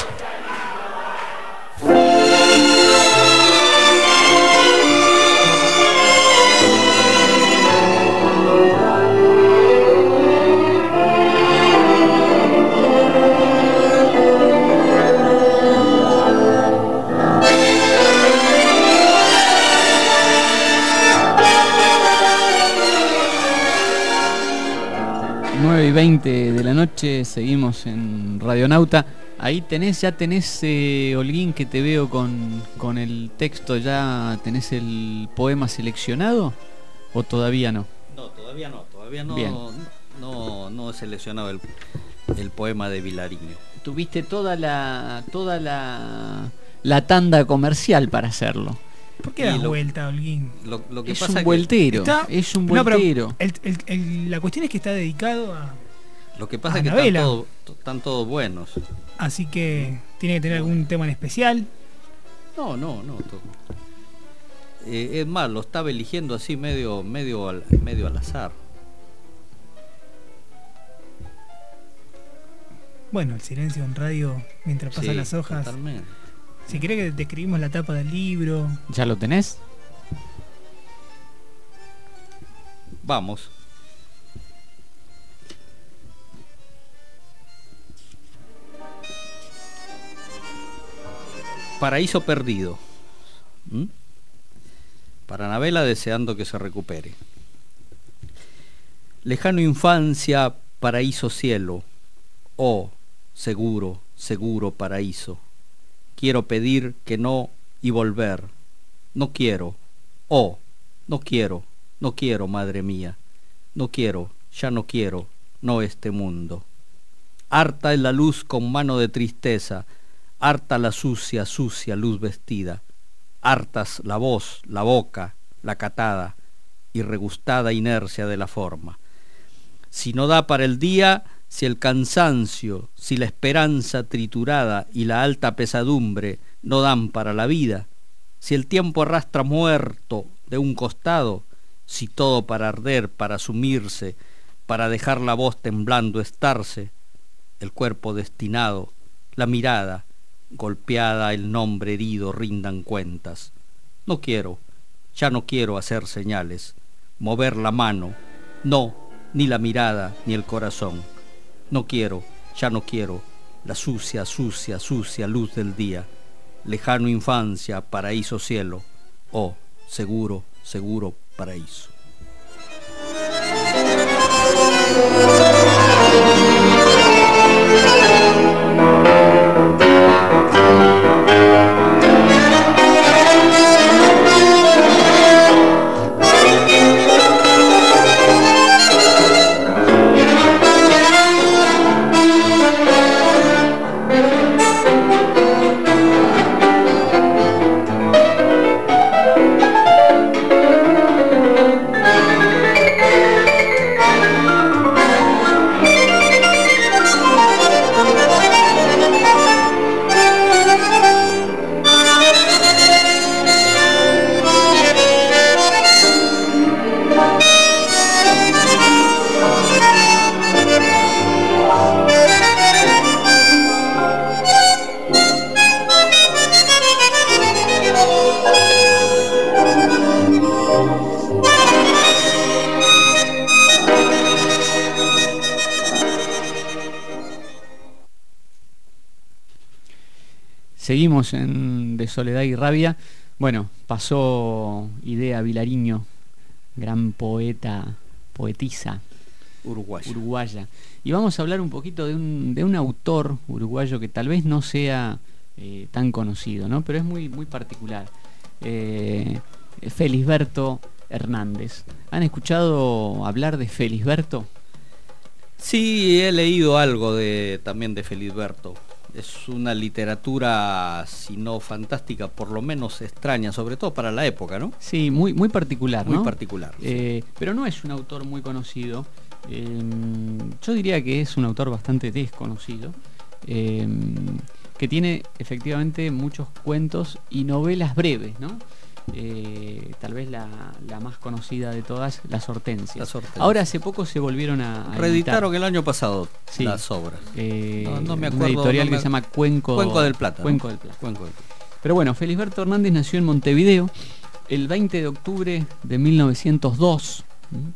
nueve y veinte de la noche, seguimos en Radionauta. Ahí tenés, ya tenés, eh, Holguín, que te veo con, con el texto, ¿ya tenés el poema seleccionado o todavía no? No, todavía no, todavía no, Bien. no, no he seleccionado el, el poema de Vilariño. Tuviste toda la toda la, la tanda comercial para hacerlo. ¿Por qué das vuelta, Holguín? Lo, lo que Es pasa un vueltero, Está- es un No, pero vueltero. el- el- el- la cuestión es que está dedicado a. Lo que pasa a es que están, Anabela. todo- están todos buenos. Así que tiene que tener algún tema en especial. No, no, no. to- Eh, es más, lo estaba eligiendo así medio, medio, al, medio al azar. Bueno, el silencio en radio mientras pasan Sí, las hojas. totalmente. Si querés que describimos la tapa del libro. ¿Ya lo tenés? Vamos. Paraíso perdido. ¿Mm? Para Anabela, deseando que se recupere. Lejano infancia, paraíso cielo, oh, seguro, seguro paraíso. Quiero pedir que no y volver. No quiero, oh, no quiero, no quiero, madre mía. No quiero, ya no quiero, no este mundo. Harta es la luz con mano de tristeza, harta la sucia, sucia luz vestida. Hartas la voz, la boca, la catada y regustada inercia de la forma. Si no da para el día, si el cansancio, si la esperanza triturada y la alta pesadumbre no dan para la vida, si el tiempo arrastra muerto de un costado, si todo para arder, para sumirse, para dejar la voz temblando estarse, el cuerpo destinado, la mirada, golpeada, el nombre herido rindan cuentas. No quiero, ya no quiero hacer señales, mover la mano, no, ni la mirada, ni el corazón. No quiero, ya no quiero, la sucia, sucia, sucia luz del día. Lejano infancia, paraíso cielo, oh, seguro, seguro paraíso. Seguimos en De Soledad y Rabia. Bueno, pasó Idea Vilariño, gran poeta, poetisa uruguaya. uruguaya. Y vamos a hablar un poquito de un, de un autor uruguayo que tal vez no sea eh, tan conocido, ¿no? Pero es muy, muy particular. Eh, Felisberto Hernández. ¿Han escuchado hablar de Felisberto? Sí, he leído algo de también de Felisberto. Es una literatura, si no fantástica, por lo menos extraña, sobre todo para la época, ¿no? Sí, muy, muy particular, Muy ¿no? particular. Eh, sí. Pero no es un autor muy conocido. Eh, yo diría que es un autor bastante desconocido, eh, que tiene efectivamente muchos cuentos y novelas breves, ¿no? Eh, tal vez la, la más conocida de todas, Las Hortensias. Las Hortensias. Ahora hace poco se volvieron a, a Reeditaron editar. el año pasado Sí. las obras. Eh, no, no me una acuerdo. editorial no me... que se llama Cuenco, Cuenco del Plata. Cuenco ¿no? del Plata. Cuenco del Plata. Pero bueno, Felisberto Hernández nació en Montevideo el veinte de octubre de mil novecientos dos.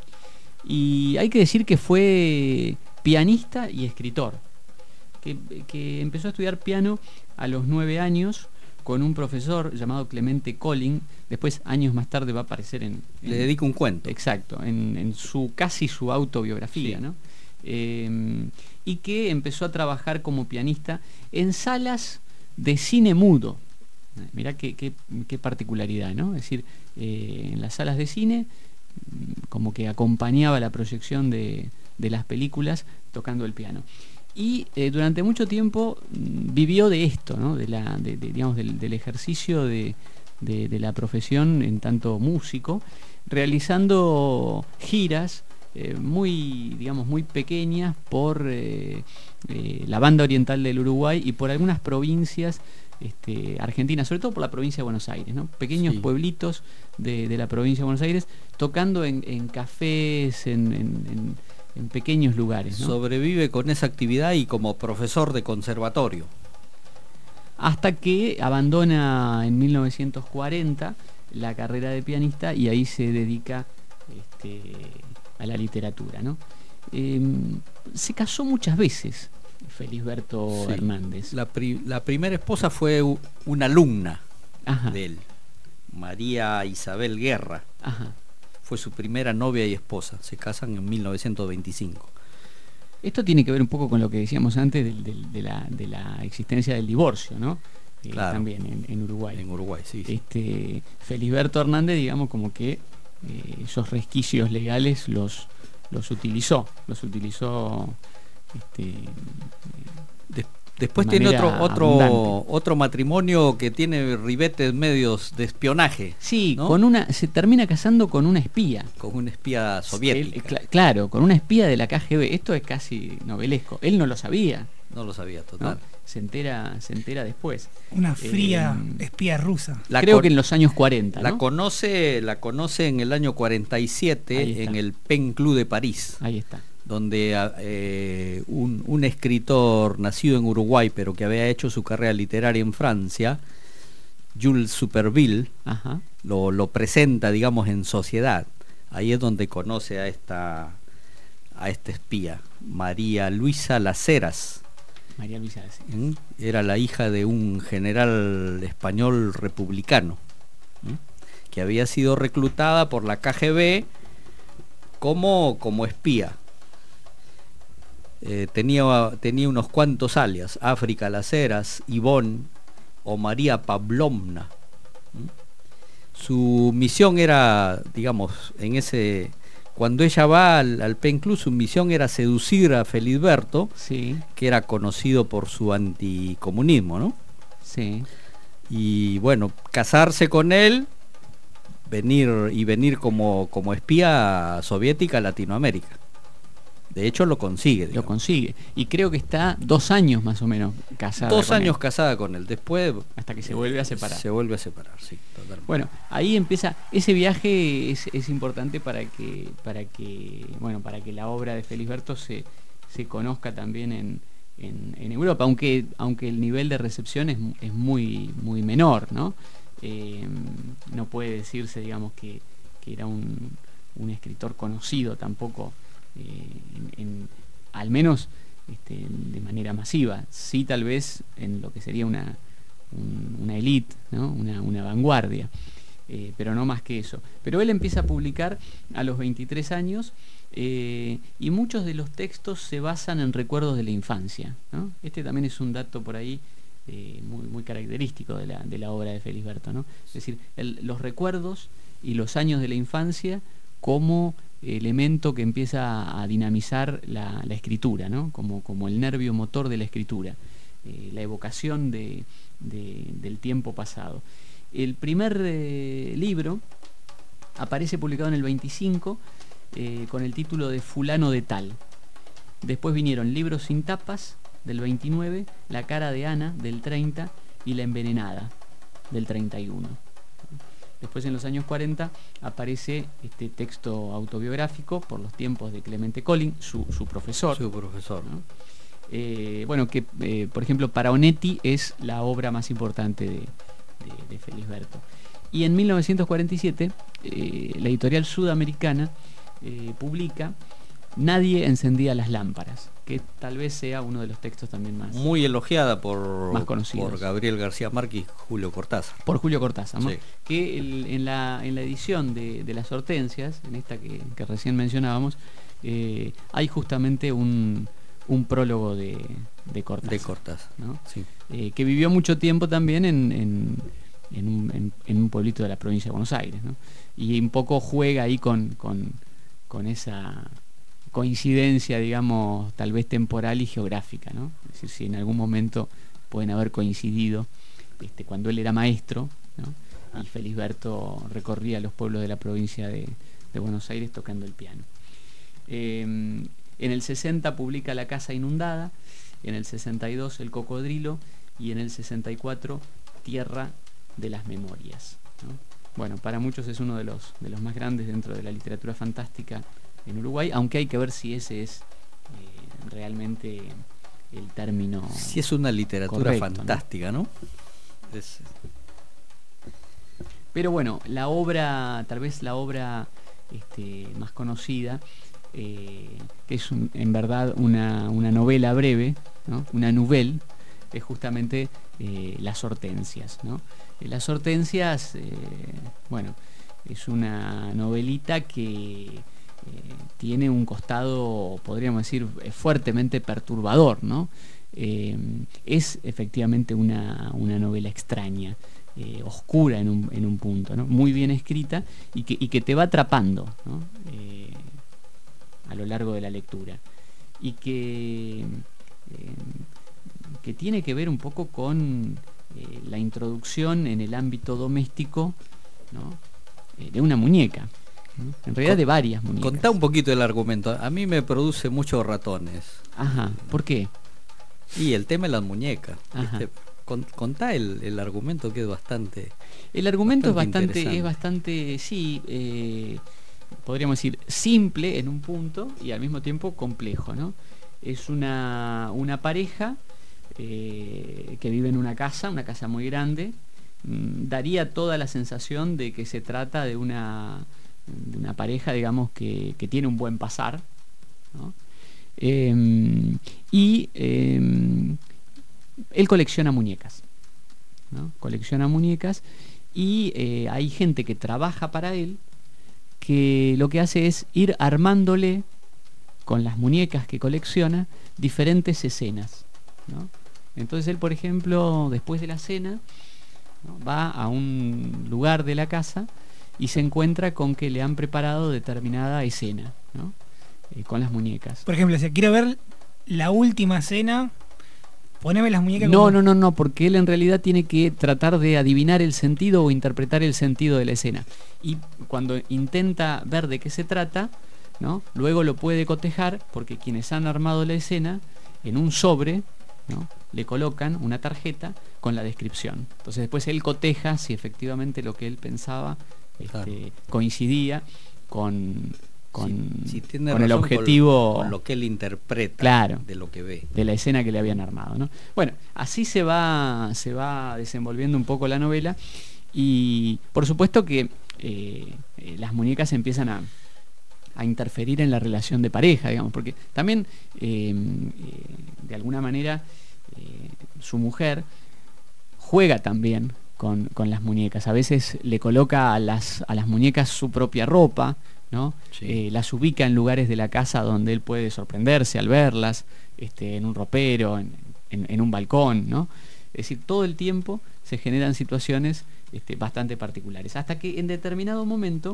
Y hay que decir que fue pianista y escritor. Que, que empezó a estudiar piano a los nueve años con un profesor llamado Clemente Collin. Después, años más tarde, va a aparecer en... en Le dedico un cuento. Exacto, en, en su casi su autobiografía, Sí. ¿no? Eh, y que empezó a trabajar como pianista en salas de cine mudo. Mirá qué, qué, qué particularidad, ¿no? Es decir, eh, en las salas de cine, como que acompañaba la proyección de, de las películas tocando el piano. Y eh, durante mucho tiempo mm, vivió de esto, ¿no? De la, de, de, digamos, del, del ejercicio de, de, de la profesión en tanto músico, realizando giras eh, muy, digamos, muy pequeñas por eh, eh, la banda oriental del Uruguay y por algunas provincias este, argentinas, sobre todo por la provincia de Buenos Aires, ¿no? Pequeños Sí. pueblitos de, de la provincia de Buenos Aires, tocando en, en cafés, en, en, en, en pequeños lugares, ¿no? Sobrevive con esa actividad y como profesor de conservatorio. Hasta que abandona en mil novecientos cuarenta la carrera de pianista y ahí se dedica este, a la literatura, ¿no? Eh, se casó muchas veces Felisberto Sí. Hernández. La, pri- la primera esposa fue u- una alumna Ajá. de él, María Isabel Guerra. Ajá. Fue su primera novia y esposa. Se casan en mil novecientos veinticinco. Esto tiene que ver un poco con lo que decíamos antes de, de, de, la, de la existencia del divorcio, ¿no? Eh, claro. También en, en Uruguay. En Uruguay, sí. sí. Este, Felisberto Hernández, digamos, como que eh, esos resquicios legales los, los utilizó, los utilizó este, de, después de tiene otro otro abundante. otro matrimonio que tiene ribetes medios de espionaje. Sí, ¿no? con una se termina casando con una espía. Con una espía soviética. Él, cl claro, con una espía de la K G B. Esto es casi novelesco. Él no lo sabía. No lo sabía, total. ¿No? Se entera, se entera después. Una fría eh, espía rusa. Creo que en los años cuarenta, La ¿no? conoce, la conoce en el año cuarenta y siete en el Pen Club de París. Ahí está. Donde eh, un, un escritor nacido en Uruguay, pero que había hecho su carrera literaria en Francia, Jules Supervielle, Ajá. Lo, lo presenta, digamos, en sociedad. Ahí es donde conoce a esta, a esta espía, María Luisa Las Heras. María Luisa Las Heras. ¿Mm? Era la hija de un general español republicano, ¿Mm? que había sido reclutada por la K G B como, como espía. Eh, tenía, tenía unos cuantos alias: África Las Heras, Ivonne o María Pavlovna. ¿Mm? Su misión era, digamos, en ese... Cuando ella va al, al Pen Club, su misión era seducir a Felisberto, sí. que era conocido por su anticomunismo, ¿no? Sí. Y bueno, casarse con él, venir y venir como, como espía soviética a Latinoamérica. De hecho lo consigue. Digamos. Lo consigue. Y creo que está dos años más o menos casada. Dos con años él. casada con él. Después... Hasta que se vuelve a separar. Se vuelve a separar, sí, totalmente. Bueno, ahí empieza... Ese viaje es, es importante para que, para que, bueno, para que la obra de Felisberto se, se conozca también en, en, en Europa, aunque, aunque el nivel de recepción es, es muy, muy menor, ¿no? Eh, no puede decirse, digamos, que, que era un, un escritor conocido tampoco. En, en, al menos este, de manera masiva, sí, tal vez en lo que sería una, un, una élite, ¿no? una, una vanguardia, eh, pero no más que eso. Pero él empieza a publicar a los veintitrés años eh, y muchos de los textos se basan en recuerdos de la infancia, ¿no? Este también es un dato por ahí eh, muy, muy característico de la, de la obra de Felisberto, ¿no? Es decir, el, los recuerdos y los años de la infancia como elemento que empieza a dinamizar la, la escritura, ¿no? como, como el nervio motor de la escritura, eh, la evocación de, de, del tiempo pasado. El primer eh, libro aparece publicado en el veinticinco eh, con el título de Fulano de Tal. Después vinieron Libros sin tapas del veintinueve, La cara de Ana del treinta y La envenenada del treinta y uno. Después, en los años cuarenta, aparece este texto autobiográfico, Por los tiempos de Clemente Collin, su, su profesor. Su profesor. ¿no? Eh, bueno, que eh, por ejemplo para Onetti es la obra más importante de, de, de Felisberto. Y en mil novecientos cuarenta y siete, eh, la editorial sudamericana eh, publica Nadie encendía las lámparas, que tal vez sea uno de los textos también más... Muy elogiada por, más conocidos. por Gabriel García Márquez y Julio Cortázar. Por Julio Cortázar, ¿no? Sí. Que el, en, la, en la edición de, de Las Hortensias, en esta que, que recién mencionábamos, eh, hay justamente un, un prólogo de, de Cortázar. De Cortázar, ¿no? Sí. Eh, que vivió mucho tiempo también en, en, en, un, en, en un pueblito de la provincia de Buenos Aires, ¿no? Y un poco juega ahí con, con, con esa... coincidencia, digamos, tal vez temporal y geográfica, ¿no? Es decir, si en algún momento pueden haber coincidido este, cuando él era maestro, ¿no? Y Felisberto recorría los pueblos de la provincia de, de Buenos Aires tocando el piano. Eh, en el sesenta publica La casa inundada, en el sesenta y dos El cocodrilo y en el sesenta y cuatro Tierra de las memorias, ¿no? Bueno, para muchos es uno de los, de los más grandes dentro de la literatura fantástica en Uruguay, aunque hay que ver si ese es eh, realmente el término. Si es una literatura correcto, fantástica, ¿no? ¿no? Es... Pero bueno, la obra, tal vez la obra este, más conocida, eh, que es un, en verdad una, una novela breve, ¿no? Una nouvelle, es justamente eh, Las Hortensias, ¿no? Eh, Las Hortensias, eh, bueno, es una novelita que tiene un costado, podríamos decir, fuertemente perturbador, ¿no? Eh, es efectivamente una, una novela extraña, eh, oscura en un, en un punto, ¿no? Muy bien escrita y que, y que te va atrapando, ¿no? eh, a lo largo de la lectura. Y que, eh, que tiene que ver un poco con eh, la introducción en el ámbito doméstico, ¿no? eh, de una muñeca. En realidad de varias muñecas. Contá un poquito el argumento. A mí me produce muchos ratones. Ajá, ¿por qué? Y el tema de las muñecas. ¿Viste? Con, contá el, el argumento, que es bastante. El argumento bastante es bastante, es bastante, sí, eh, podríamos decir simple en un punto y al mismo tiempo complejo, ¿no? Es una, una pareja eh, que vive en una casa, una casa muy grande. Mm, daría toda la sensación de que se trata de una de una pareja, digamos, que, que tiene un buen pasar, ¿no? Eh, y eh, él colecciona muñecas, ¿no? Colecciona muñecas y eh, hay gente que trabaja para él que lo que hace es ir armándole con las muñecas que colecciona diferentes escenas, ¿no? Entonces él, por ejemplo, después de la cena, ¿no? va a un lugar de la casa y se encuentra con que le han preparado determinada escena, ¿no? Eh, con las muñecas. Por ejemplo, si quiero ver la última escena, poneme las muñecas. No, como... no, no, no, porque él en realidad tiene que tratar de adivinar el sentido o interpretar el sentido de la escena. Y cuando intenta ver de qué se trata, ¿no? Luego lo puede cotejar, porque quienes han armado la escena, en un sobre, ¿no? le colocan una tarjeta con la descripción. Entonces después él coteja si efectivamente lo que él pensaba Claro. Este, coincidía con, con, sí, sí, tiene con el objetivo, con, con lo que él interpreta, claro, de lo que ve, de la escena que le habían armado, ¿no? Bueno, así se va se va desenvolviendo un poco la novela y por supuesto que eh, eh, las muñecas empiezan a, a interferir en la relación de pareja, digamos, porque también eh, eh, de alguna manera eh, su mujer juega también Con, con las muñecas. A veces le coloca a las, a las muñecas su propia ropa, ¿no? Sí. Eh, las ubica en lugares de la casa donde él puede sorprenderse al verlas, este, en un ropero, en, en, en un balcón, ¿no? Es decir, todo el tiempo se generan situaciones este, bastante particulares. Hasta que en determinado momento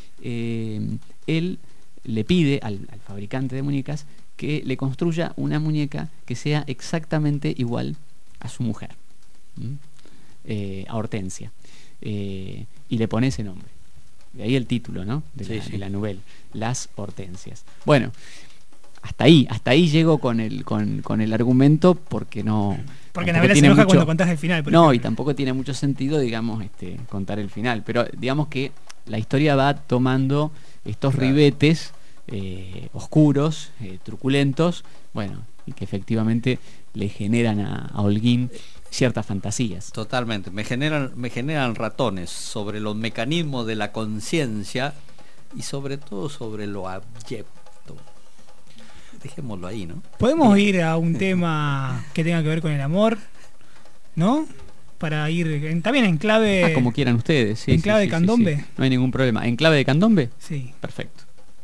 eh, él le pide al, al fabricante de muñecas que le construya una muñeca que sea exactamente igual a su mujer. ¿Mm? Eh, a Hortensia, eh, y le pone ese nombre, de ahí el título, ¿no? de, sí, la, sí. de la novela, Las Hortensias. Bueno, hasta ahí hasta ahí llego con el con, con el argumento, porque no porque la novela se enoja mucho, cuando contás el final, por no ejemplo. Y tampoco tiene mucho sentido, digamos, este contar el final, pero digamos que la historia va tomando estos claro. ribetes eh, oscuros, eh, truculentos, bueno, y que efectivamente le generan a, a Holguín ciertas fantasías. Totalmente, me generan, me generan ratones sobre los mecanismos de la conciencia y sobre todo sobre lo abyecto. Dejémoslo ahí, ¿no? Podemos ir a un tema que tenga que ver con el amor, ¿no? Para ir en, también en clave... Ah, como quieran ustedes, sí. En clave sí, de candombe. Sí, sí. No hay ningún problema. ¿En clave de candombe? Sí. Perfecto.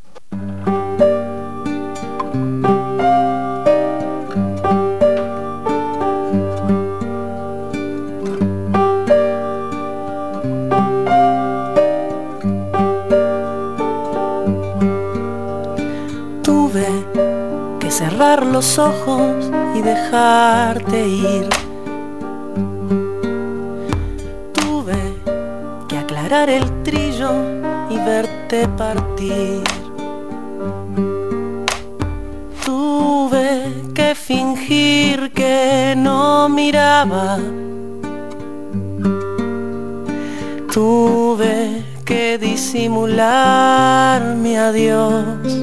Cerrar los ojos y dejarte ir. Tuve que aclarar el trillo y verte partir. Tuve que fingir que no miraba. Tuve que disimular mi adiós.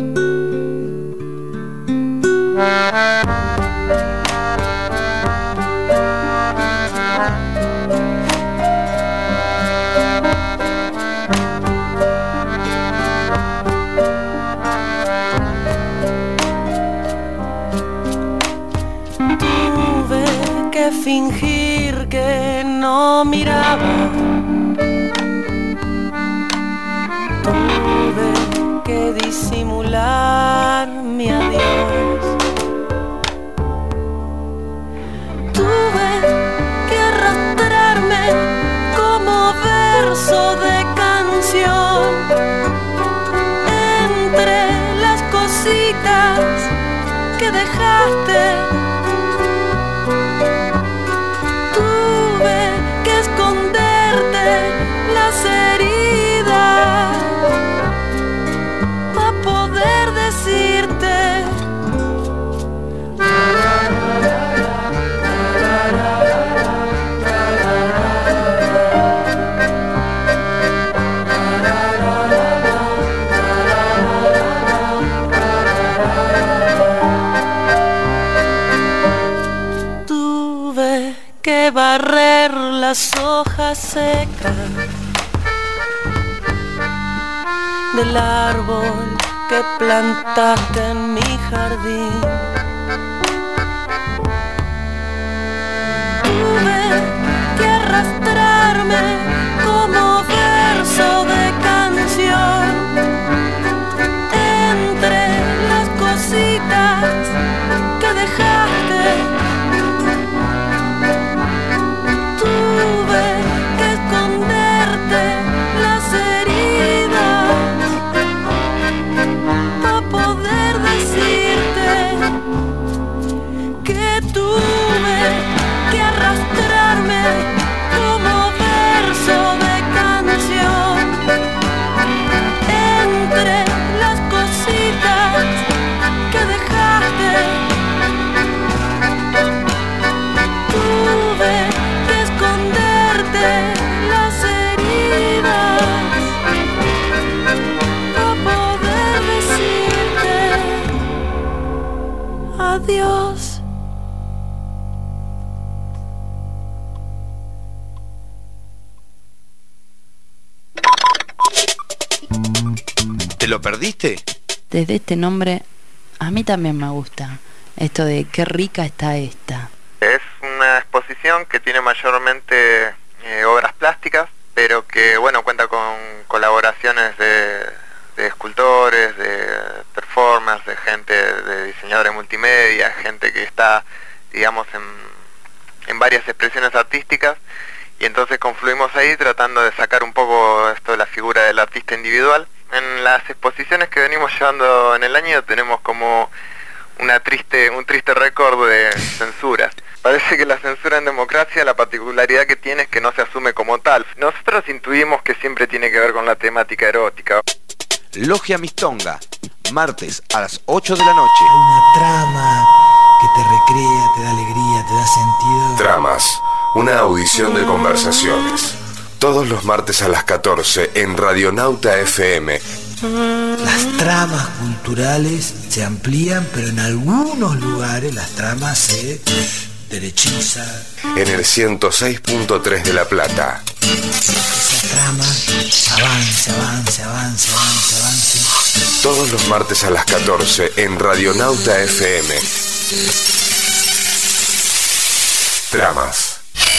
Tuve que fingir que no miraba. Tuve que que disimular mi adiós. Tuve que arrastrarme como verso de canción entre las cositas que dejaste. Tuve que esconderte las heridas para poder decirte que barrer las hojas secas del árbol que plantaste en mi jardín. Tuve que arrastrarme como verso de canción entre las cositas que dejaste. Como verso de canción entre las cositas que dejaste. Tuve que esconderte las heridas para poder decirte adiós. ¿Te lo perdiste? Desde este nombre, a mí también me gusta esto de qué rica está esta. Es una exposición que tiene mayormente eh, obras plásticas, pero que bueno cuenta con colaboraciones de, de escultores, de performers, de gente, de diseñadores multimedia, gente que está, digamos, en, en varias expresiones artísticas, y entonces confluimos ahí tratando de sacar un poco esto de la figura del artista individual. En las exposiciones que venimos llevando en el año tenemos como una triste, un triste récord de censuras. Parece que la censura en democracia, la particularidad que tiene es que no se asume como tal. Nosotros intuimos que siempre tiene que ver con la temática erótica. Logia Mistonga, martes a las ocho de la noche. Hay una trama que te recrea, te da alegría, te da sentido. Tramas, una audición de conversaciones. Todos los martes a las catorce en Radionauta F M. Las tramas culturales se amplían, pero en algunos lugares las tramas se derechizan. En el ciento seis punto tres de La Plata. Tramas, avance, avance, avance, avance, avance. Todos los martes a las catorce en Radionauta F M. Tramas.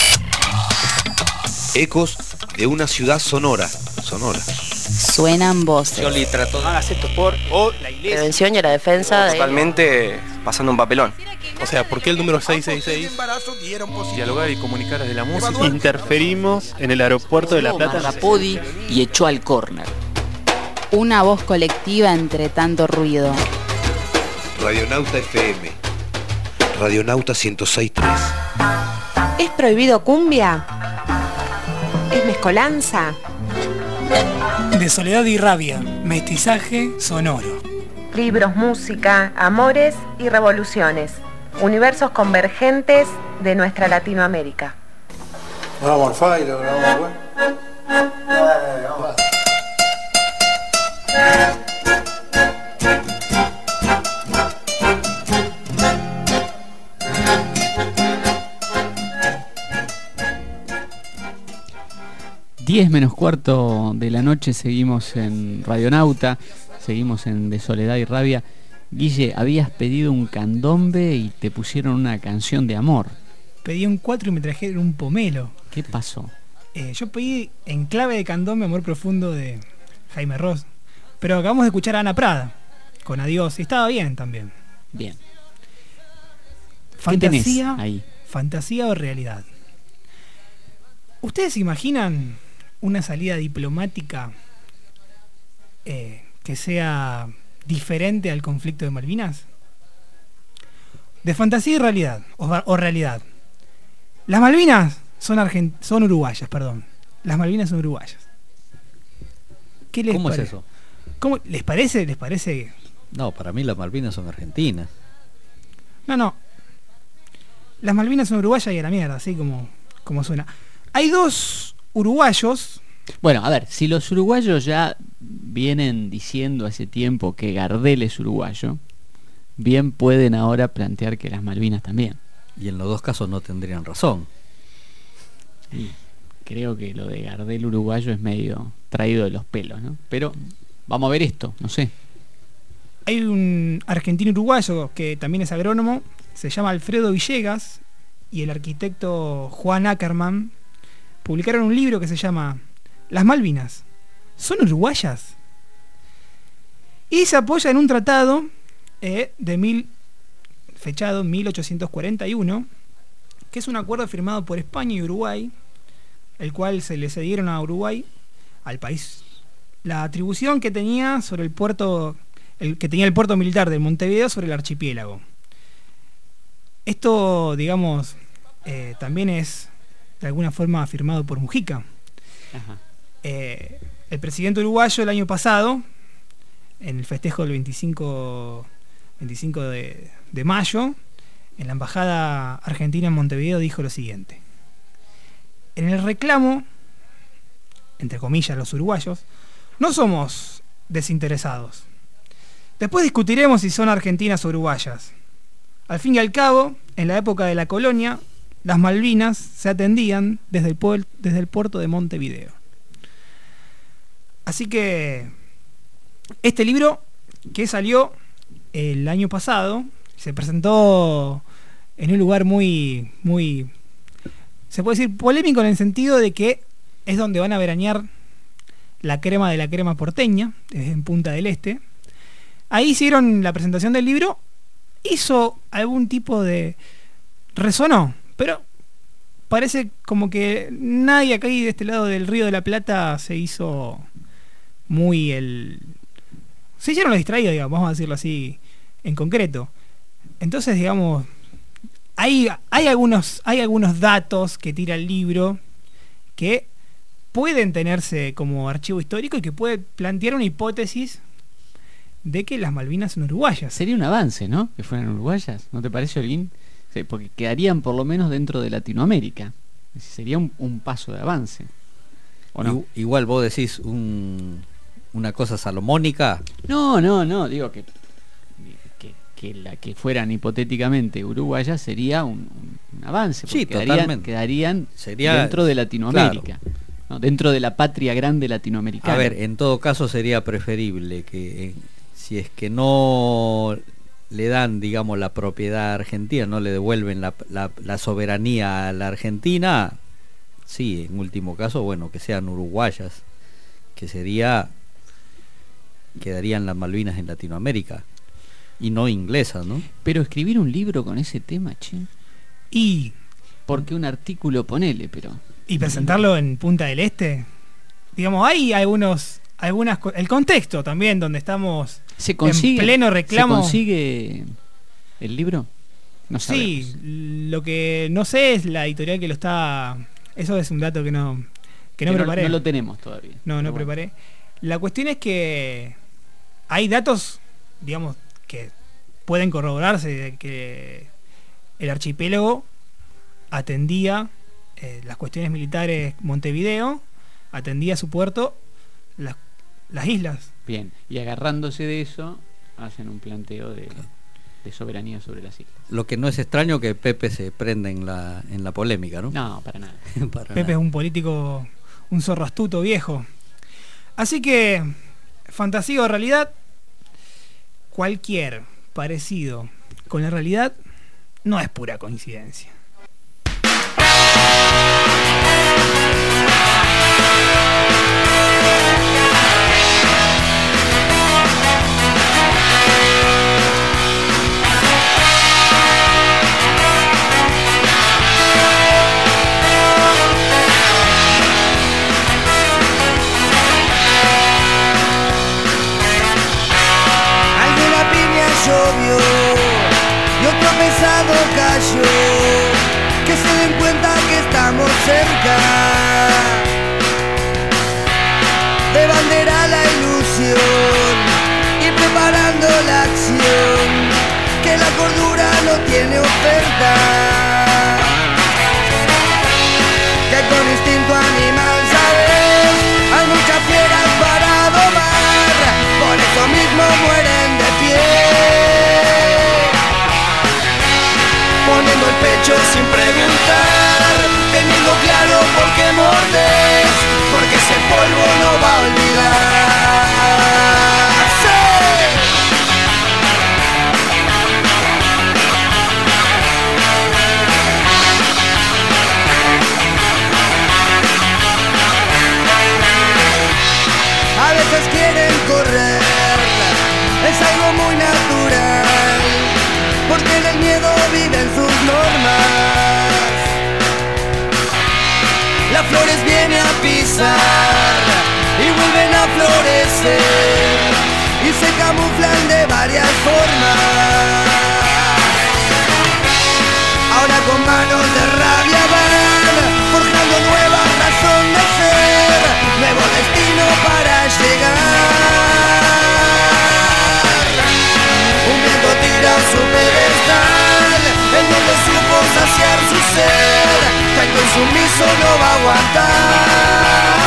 Ecos de una ciudad sonora. Sonora. Suenan voces. Scioli trató de hacer esto por o la iglesia. Prevención y la defensa de... Totalmente pasando un papelón. O sea, ¿por qué el número seiscientos sesenta y seis? Dialogar y comunicar desde la música. Interferimos en el aeropuerto de La Plata. Rapodi y echó al córner. Una voz colectiva entre tanto ruido. Radionauta F M. Radionauta ciento seis punto tres. ¿Es prohibido cumbia? ¿Es mezcolanza? De soledad y rabia, mestizaje sonoro. Libros, música, amores y revoluciones. Universos convergentes de nuestra Latinoamérica. Vamos al fallo, vamos al fallo. diez menos cuarto de la noche, seguimos en Radionauta, seguimos en De Soledad y Rabia. Guille, habías pedido un candombe y te pusieron una canción de amor. Pedí un cuatro y me trajeron un pomelo. ¿Qué pasó? Eh, yo pedí en clave de candombe Amor Profundo de Jaime Ross, Pero acabamos de escuchar a Ana Prada con Adiós y estaba bien también. Bien. Fantasía, ahí? fantasía o realidad. ¿Ustedes se imaginan una salida diplomática eh, que sea diferente al conflicto de Malvinas? De fantasía y realidad, o, o realidad. Las Malvinas son, argent son uruguayas, perdón. Las Malvinas son uruguayas. ¿Qué les ¿Cómo pare- es eso? ¿Cómo les parece? ¿Les parece? No, para mí las Malvinas son argentinas. No, no. Las Malvinas son uruguayas y a la mierda, así como, como suena. Hay dos uruguayos. Bueno, a ver, si los uruguayos ya vienen diciendo hace tiempo que Gardel es uruguayo, bien pueden ahora plantear que las Malvinas también. Y en los dos casos no tendrían razón. Y creo que lo de Gardel uruguayo es medio traído de los pelos, ¿no? Pero vamos a ver esto, no sé. Hay un argentino uruguayo que también es agrónomo, se llama Alfredo Villegas, y el arquitecto Juan Ackerman publicaron un libro que se llama Las Malvinas, ¿son uruguayas? Y se apoya en un tratado eh, de mil, fechado mil ochocientos cuarenta y uno, que es un acuerdo firmado por España y Uruguay, el cual se le cedieron a Uruguay, al país, la atribución que tenía sobre el puerto, el que tenía el puerto militar de Montevideo sobre el archipiélago. Esto, digamos, eh, también es de alguna forma firmado por Mujica. Ajá. Eh, el presidente uruguayo el año pasado, en el festejo del veinticinco, veinticinco de, de mayo, en la embajada argentina en Montevideo, dijo lo siguiente: en el reclamo, entre comillas, los uruguayos, no somos desinteresados. Después discutiremos si son argentinas o uruguayas. Al fin y al cabo, en la época de la colonia, las Malvinas se atendían desde el, puer- desde el puerto de Montevideo. Así que este libro, que salió el año pasado, se presentó en un lugar muy, muy, se puede decir polémico, en el sentido de que es donde van a veranear la crema de la crema porteña, en Punta del Este. Ahí hicieron la presentación del libro, hizo algún tipo de... resonó, pero parece como que nadie acá de este lado del Río de la Plata se hizo muy el... se hicieron los distraídos, digamos, vamos a decirlo así en concreto. Entonces, digamos, hay, hay, algunos, hay algunos datos que tira el libro que pueden tenerse como archivo histórico y que puede plantear una hipótesis de que las Malvinas son uruguayas. Sería un avance, ¿no? Que fueran uruguayas, ¿no te parece, Olguín? Sí, porque quedarían por lo menos dentro de Latinoamérica. Sería un, un paso de avance. ¿O no? I- igual vos decís un, una cosa salomónica. No, no, no, digo que, que, que la que fueran hipotéticamente uruguayas sería un, un, un avance, porque Sí, quedarían, totalmente. quedarían Sería- dentro de Latinoamérica, claro. ¿no? Dentro de la patria grande latinoamericana. A ver, en todo caso sería preferible que eh, si es que no le dan, digamos, la propiedad argentina, no le devuelven la, la, la soberanía a la Argentina, sí, en último caso, bueno, que sean uruguayas, que sería, quedarían las Malvinas en Latinoamérica y no inglesas, ¿no? Pero escribir un libro con ese tema, che. Y... porque un artículo, ponele, pero... y presentarlo en Punta del Este, digamos, hay algunos, algunas, co- el contexto también donde estamos ¿Se consigue, en pleno reclamo. ¿Se consigue el libro? No Sí, sabemos. lo que no sé es la editorial que lo está, eso es un dato que no, que no Que no- preparé. no lo tenemos todavía. No, no Pero bueno. preparé. La cuestión es que hay datos, digamos, que pueden corroborarse de que el archipiélago atendía eh, las cuestiones militares Montevideo, atendía su puerto las, las islas. Bien, y agarrándose de eso, hacen un planteo de, de soberanía sobre las islas. Lo que no es extraño que Pepe se prenda en la, en la polémica, ¿no? No, para nada. Para Pepe nada. es un político, un zorro astuto viejo. Así que, fantasía o realidad, cualquier parecido con la realidad no es pura coincidencia. todo cayó, que se den cuenta que estamos cerca. De bandera la ilusión y preparando la acción, que la cordura no tiene oferta, que con instinto animal, sabes, hay muchas fieras para domar, por eso mismo mueren de pie, poniendo el pecho sin preguntar, teniendo claro por qué mordes, porque ese polvo no va a olvidar. ¡Sí! A veces quieren correr, es algo muy natural, porque en el miedo viven sus normas. Las flores vienen a pisar y vuelven a florecer y se camuflan de varias formas. Ahora con manos de rabia van forjando nueva razón de ser, nuevo destino para llegar. Un viento tira su pedestal en donde supo saciar su ser, tanto insumiso no va a aguantar.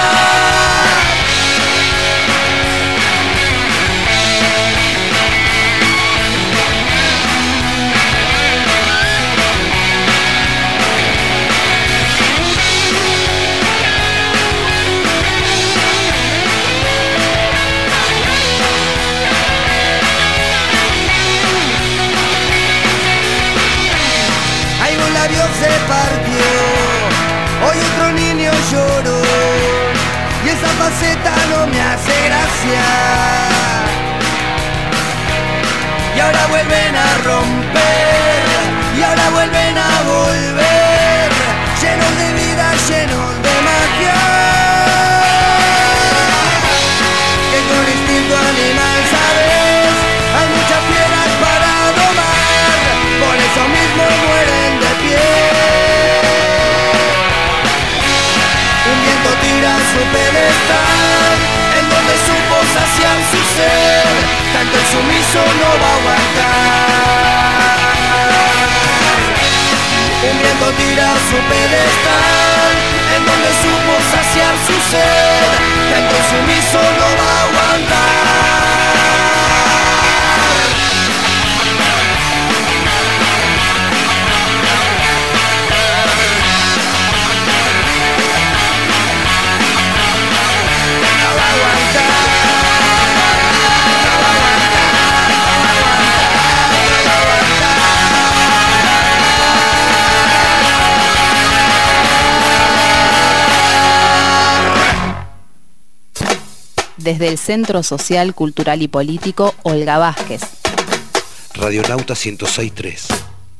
Se partió, hoy otro niño lloró y esa faceta no me hace gracia. Y ahora vuelven a romper, y ahora vuelven a volver, llenos de vida, llenos de magia, que con instinto animal, sabes, hay muchas fieras para domar, por eso mismo mueren de pie. Tira su pedestal en donde supo saciar su ser, tanto el sumiso no va a aguantar. Un viento tira su pedestal en donde supo saciar su ser, tanto el sumiso no va a aguantar. Desde el Centro Social, Cultural y Político Olga Vázquez. Radionauta ciento seis punto tres.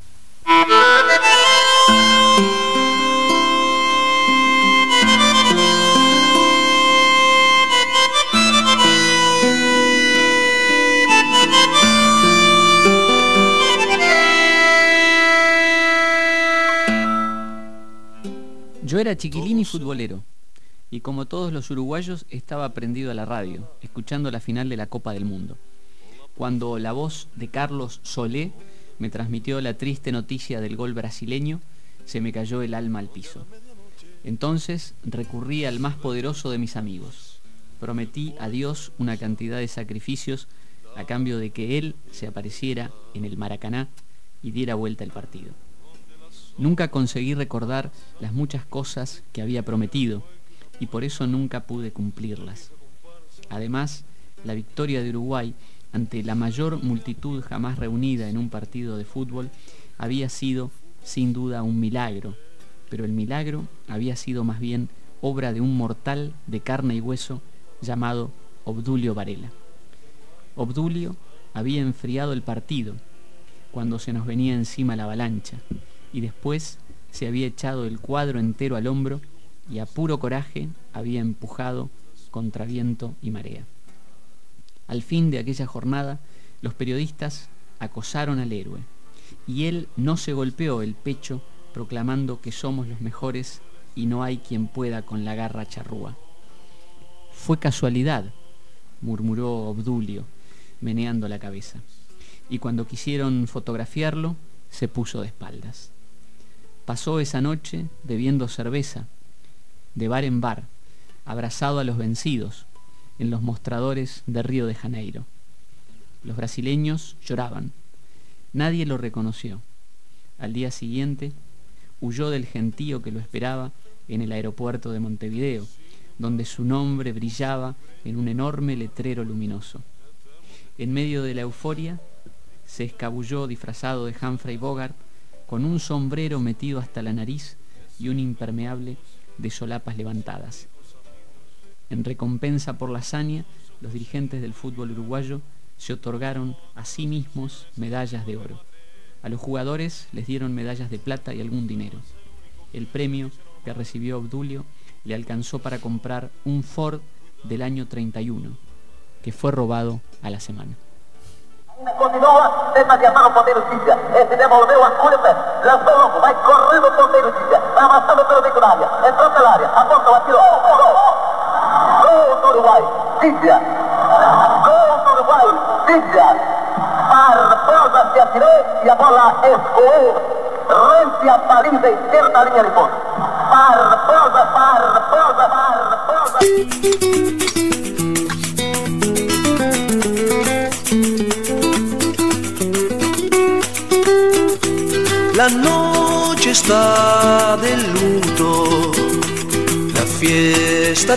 Yo era chiquilín y futbolero, y como todos los uruguayos estaba prendido a la radio, escuchando la final de la Copa del Mundo, cuando la voz de Carlos Solé me transmitió la triste noticia del gol brasileño, se me cayó el alma al piso. Entonces recurrí al más poderoso de mis amigos. Prometí a Dios una cantidad de sacrificios a cambio de que Él se apareciera en el Maracaná y diera vuelta el partido. Nunca conseguí recordar las muchas cosas que había prometido, y por eso nunca pude cumplirlas. Además, la victoria de Uruguay ante la mayor multitud jamás reunida en un partido de fútbol había sido, sin duda, un milagro, pero el milagro había sido más bien obra de un mortal de carne y hueso llamado Obdulio Varela. Obdulio había enfriado el partido cuando se nos venía encima la avalancha, y después se había echado el cuadro entero al hombro y a puro coraje había empujado contra viento y marea. Al fin de aquella jornada, los periodistas acosaron al héroe, y él no se golpeó el pecho proclamando que somos los mejores y no hay quien pueda con la garra charrúa. Fue casualidad, murmuró Obdulio, meneando la cabeza, y cuando quisieron fotografiarlo, se puso de espaldas. Pasó esa noche bebiendo cerveza, de bar en bar, abrazado a los vencidos, en los mostradores de Río de Janeiro. Los brasileños lloraban. Nadie lo reconoció. Al día siguiente, huyó del gentío que lo esperaba en el aeropuerto de Montevideo, donde su nombre brillaba en un enorme letrero luminoso. En medio de la euforia, se escabulló disfrazado de Humphrey Bogart, con un sombrero metido hasta la nariz y un impermeable de solapas levantadas. En recompensa por la hazaña, los dirigentes del fútbol uruguayo se otorgaron a sí mismos medallas de oro. A los jugadores les dieron medallas de plata y algún dinero. El premio que recibió Obdulio le alcanzó para comprar un Ford del año treinta y uno, que fue robado a la semana. Continua, demasiado ponteiro Cícia, esse devolveu a curva, lançou longo, vai correndo o ponteiro Cícia, vai amassando pelo bico da área, entrou pela área, apontou, atirou, gol! Gol do Uruguai, Cícia! Gol do Uruguai, Cícia! Barbosa se atirou e a bola escoou, rente a baliza esquerda da linha de fundo. Barbosa, Barbosa, Barbosa! La noche está de luto, la fiesta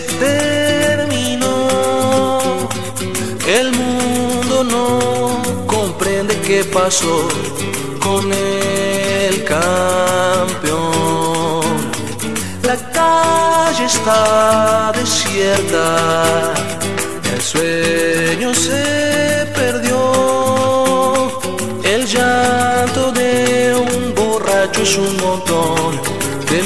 terminó, el mundo no comprende qué pasó con el campeón. La calle está desierta, el sueño se perdió, el llanto de un borracho es un montón de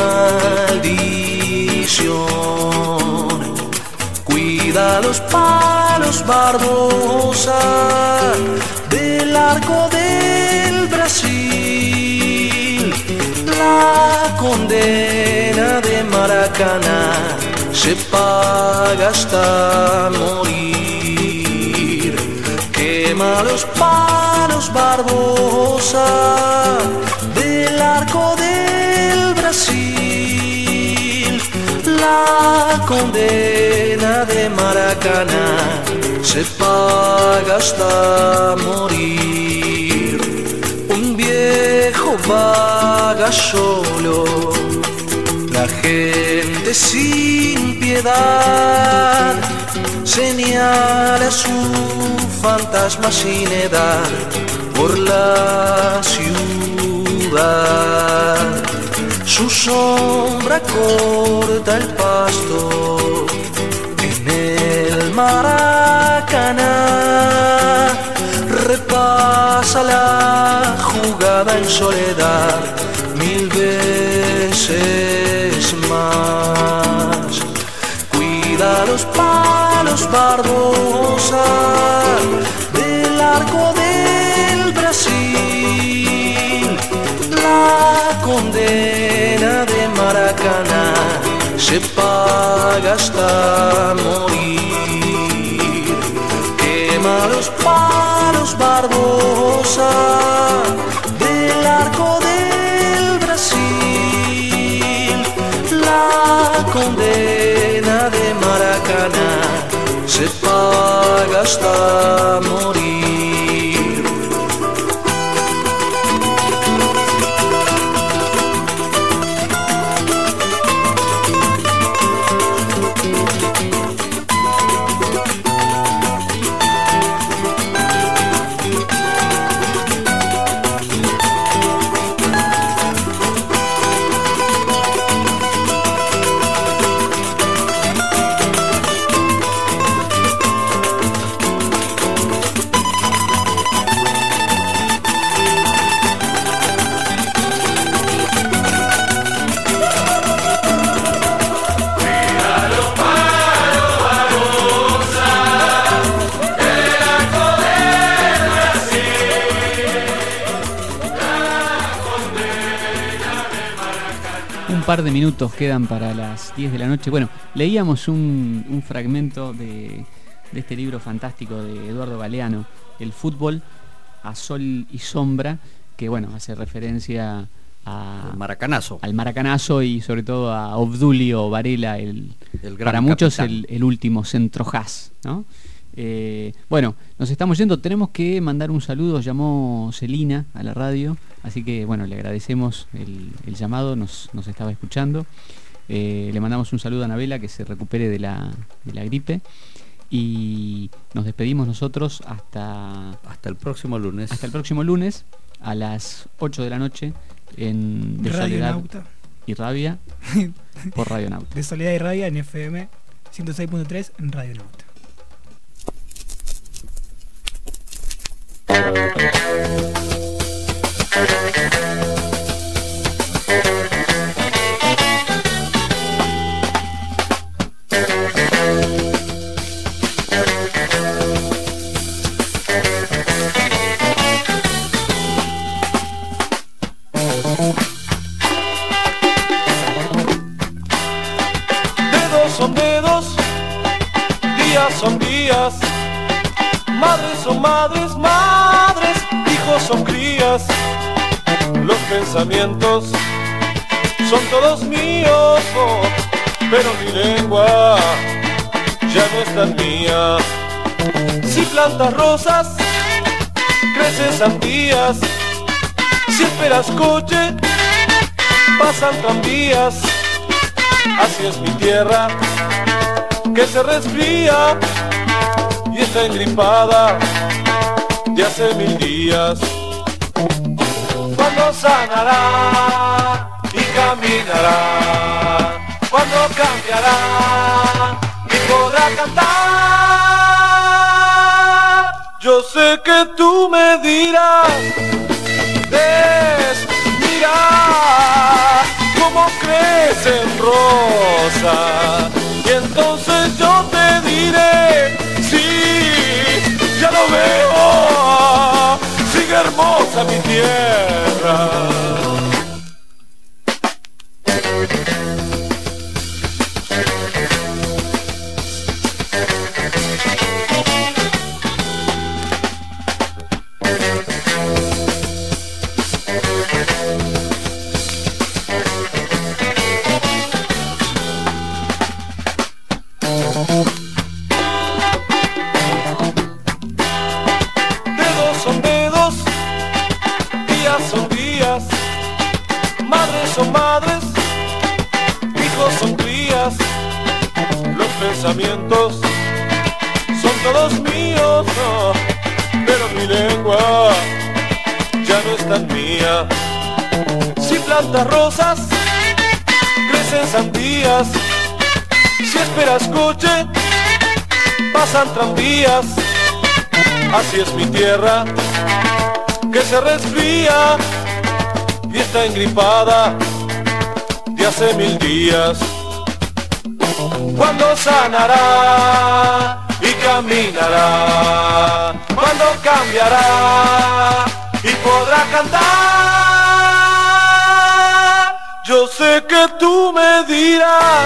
maldición. Cuida los palos, Barbosa, del arco del Brasil. La condena de Maracaná se paga hasta morir. Quema los palos, Barbosa, del arco del Brasil. La condena de Maracaná se paga hasta morir. Un viejo vaga solo, la gente sin piedad señala su fantasma sin edad por la ciudad. Su sombra corta el pasto en el Maracaná, repasa la jugada en soledad mil veces más. Cuida los palos, Barbosa, del arco del Brasil. La condena de Maracaná se paga hasta morir. Quema los palos, Barbosa, del arco del Brasil. La condena de Maracaná se paga hasta morir. Un par de minutos quedan para las diez de la noche. Bueno, leíamos un, un fragmento de, de este libro fantástico de Eduardo Galeano, El fútbol a sol y sombra, que bueno, hace referencia a, el maracanazo. al maracanazo y sobre todo a Obdulio Varela, el, el gran para muchos capitán. el, el último centrojaz, ¿no? Eh, bueno, nos estamos yendo, tenemos que mandar un saludo, llamó Celina a la radio, así que bueno, le agradecemos el, el llamado, nos, nos estaba escuchando, eh, le mandamos un saludo a Anabela, que se recupere de la, de la gripe, y nos despedimos nosotros hasta hasta el próximo lunes hasta el próximo lunes a las ocho de la noche en De Radio Soledad Nauta. y Rabia por Radio Nauta. De Soledad y Rabia en F M ciento seis punto tres en Radio Nauta. Dedos son dedos, días son días, madres son madres, madres, hijos son crías. Los pensamientos son todos míos, oh, pero mi lengua ya no es tan mía. Si plantas rosas, crecen sandías. Si esperas coche, pasan tranvías. Así es mi tierra, que se resfría y está engripada de hace mil días. Cuando sanará y caminará, cuando cambiará y podrá cantar. Yo sé que tú me dirás, ves, mira cómo crecen rosa, y entonces yo te diré, sí, ya lo veo, sigue hermosa mi tierra. Dedos son dedos, días son días, madres son madres, hijos son crías. Los pensamientos son todos míos, no, pero mi lengua ya no es tan mía. Si plantas rosas, crecen sandías. Si esperas coche, pasan tranvías. Así es mi tierra, que se resfría y está engripada de hace mil días. Cuando sanará y caminará, cuando cambiará y podrá cantar. Yo sé que tú me dirás,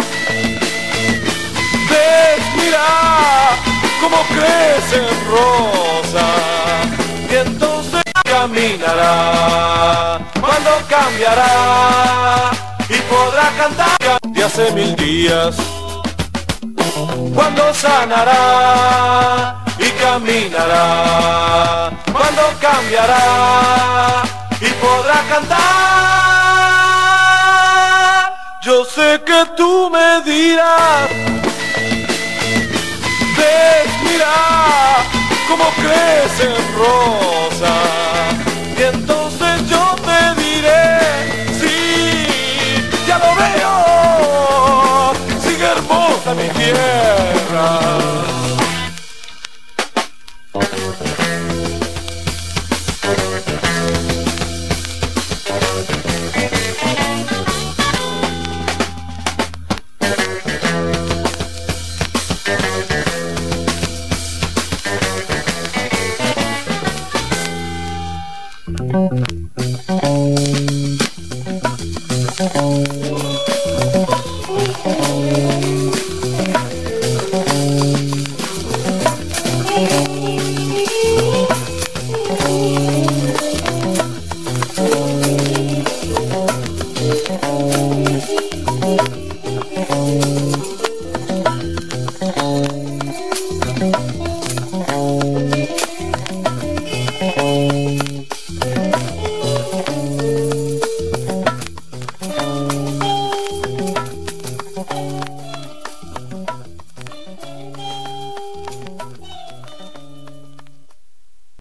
ves, mira cómo crecen rosa, y entonces caminará, cuando cambiará y podrá cantar de hace mil días. Cuando sanará y caminará, cuando cambiará y podrá cantar. Yo sé que tú me dirás, ves, mira cómo crecen rosa, y entonces yo te diré, sí, ya lo veo, sigue hermosa mi tierra. Thank you.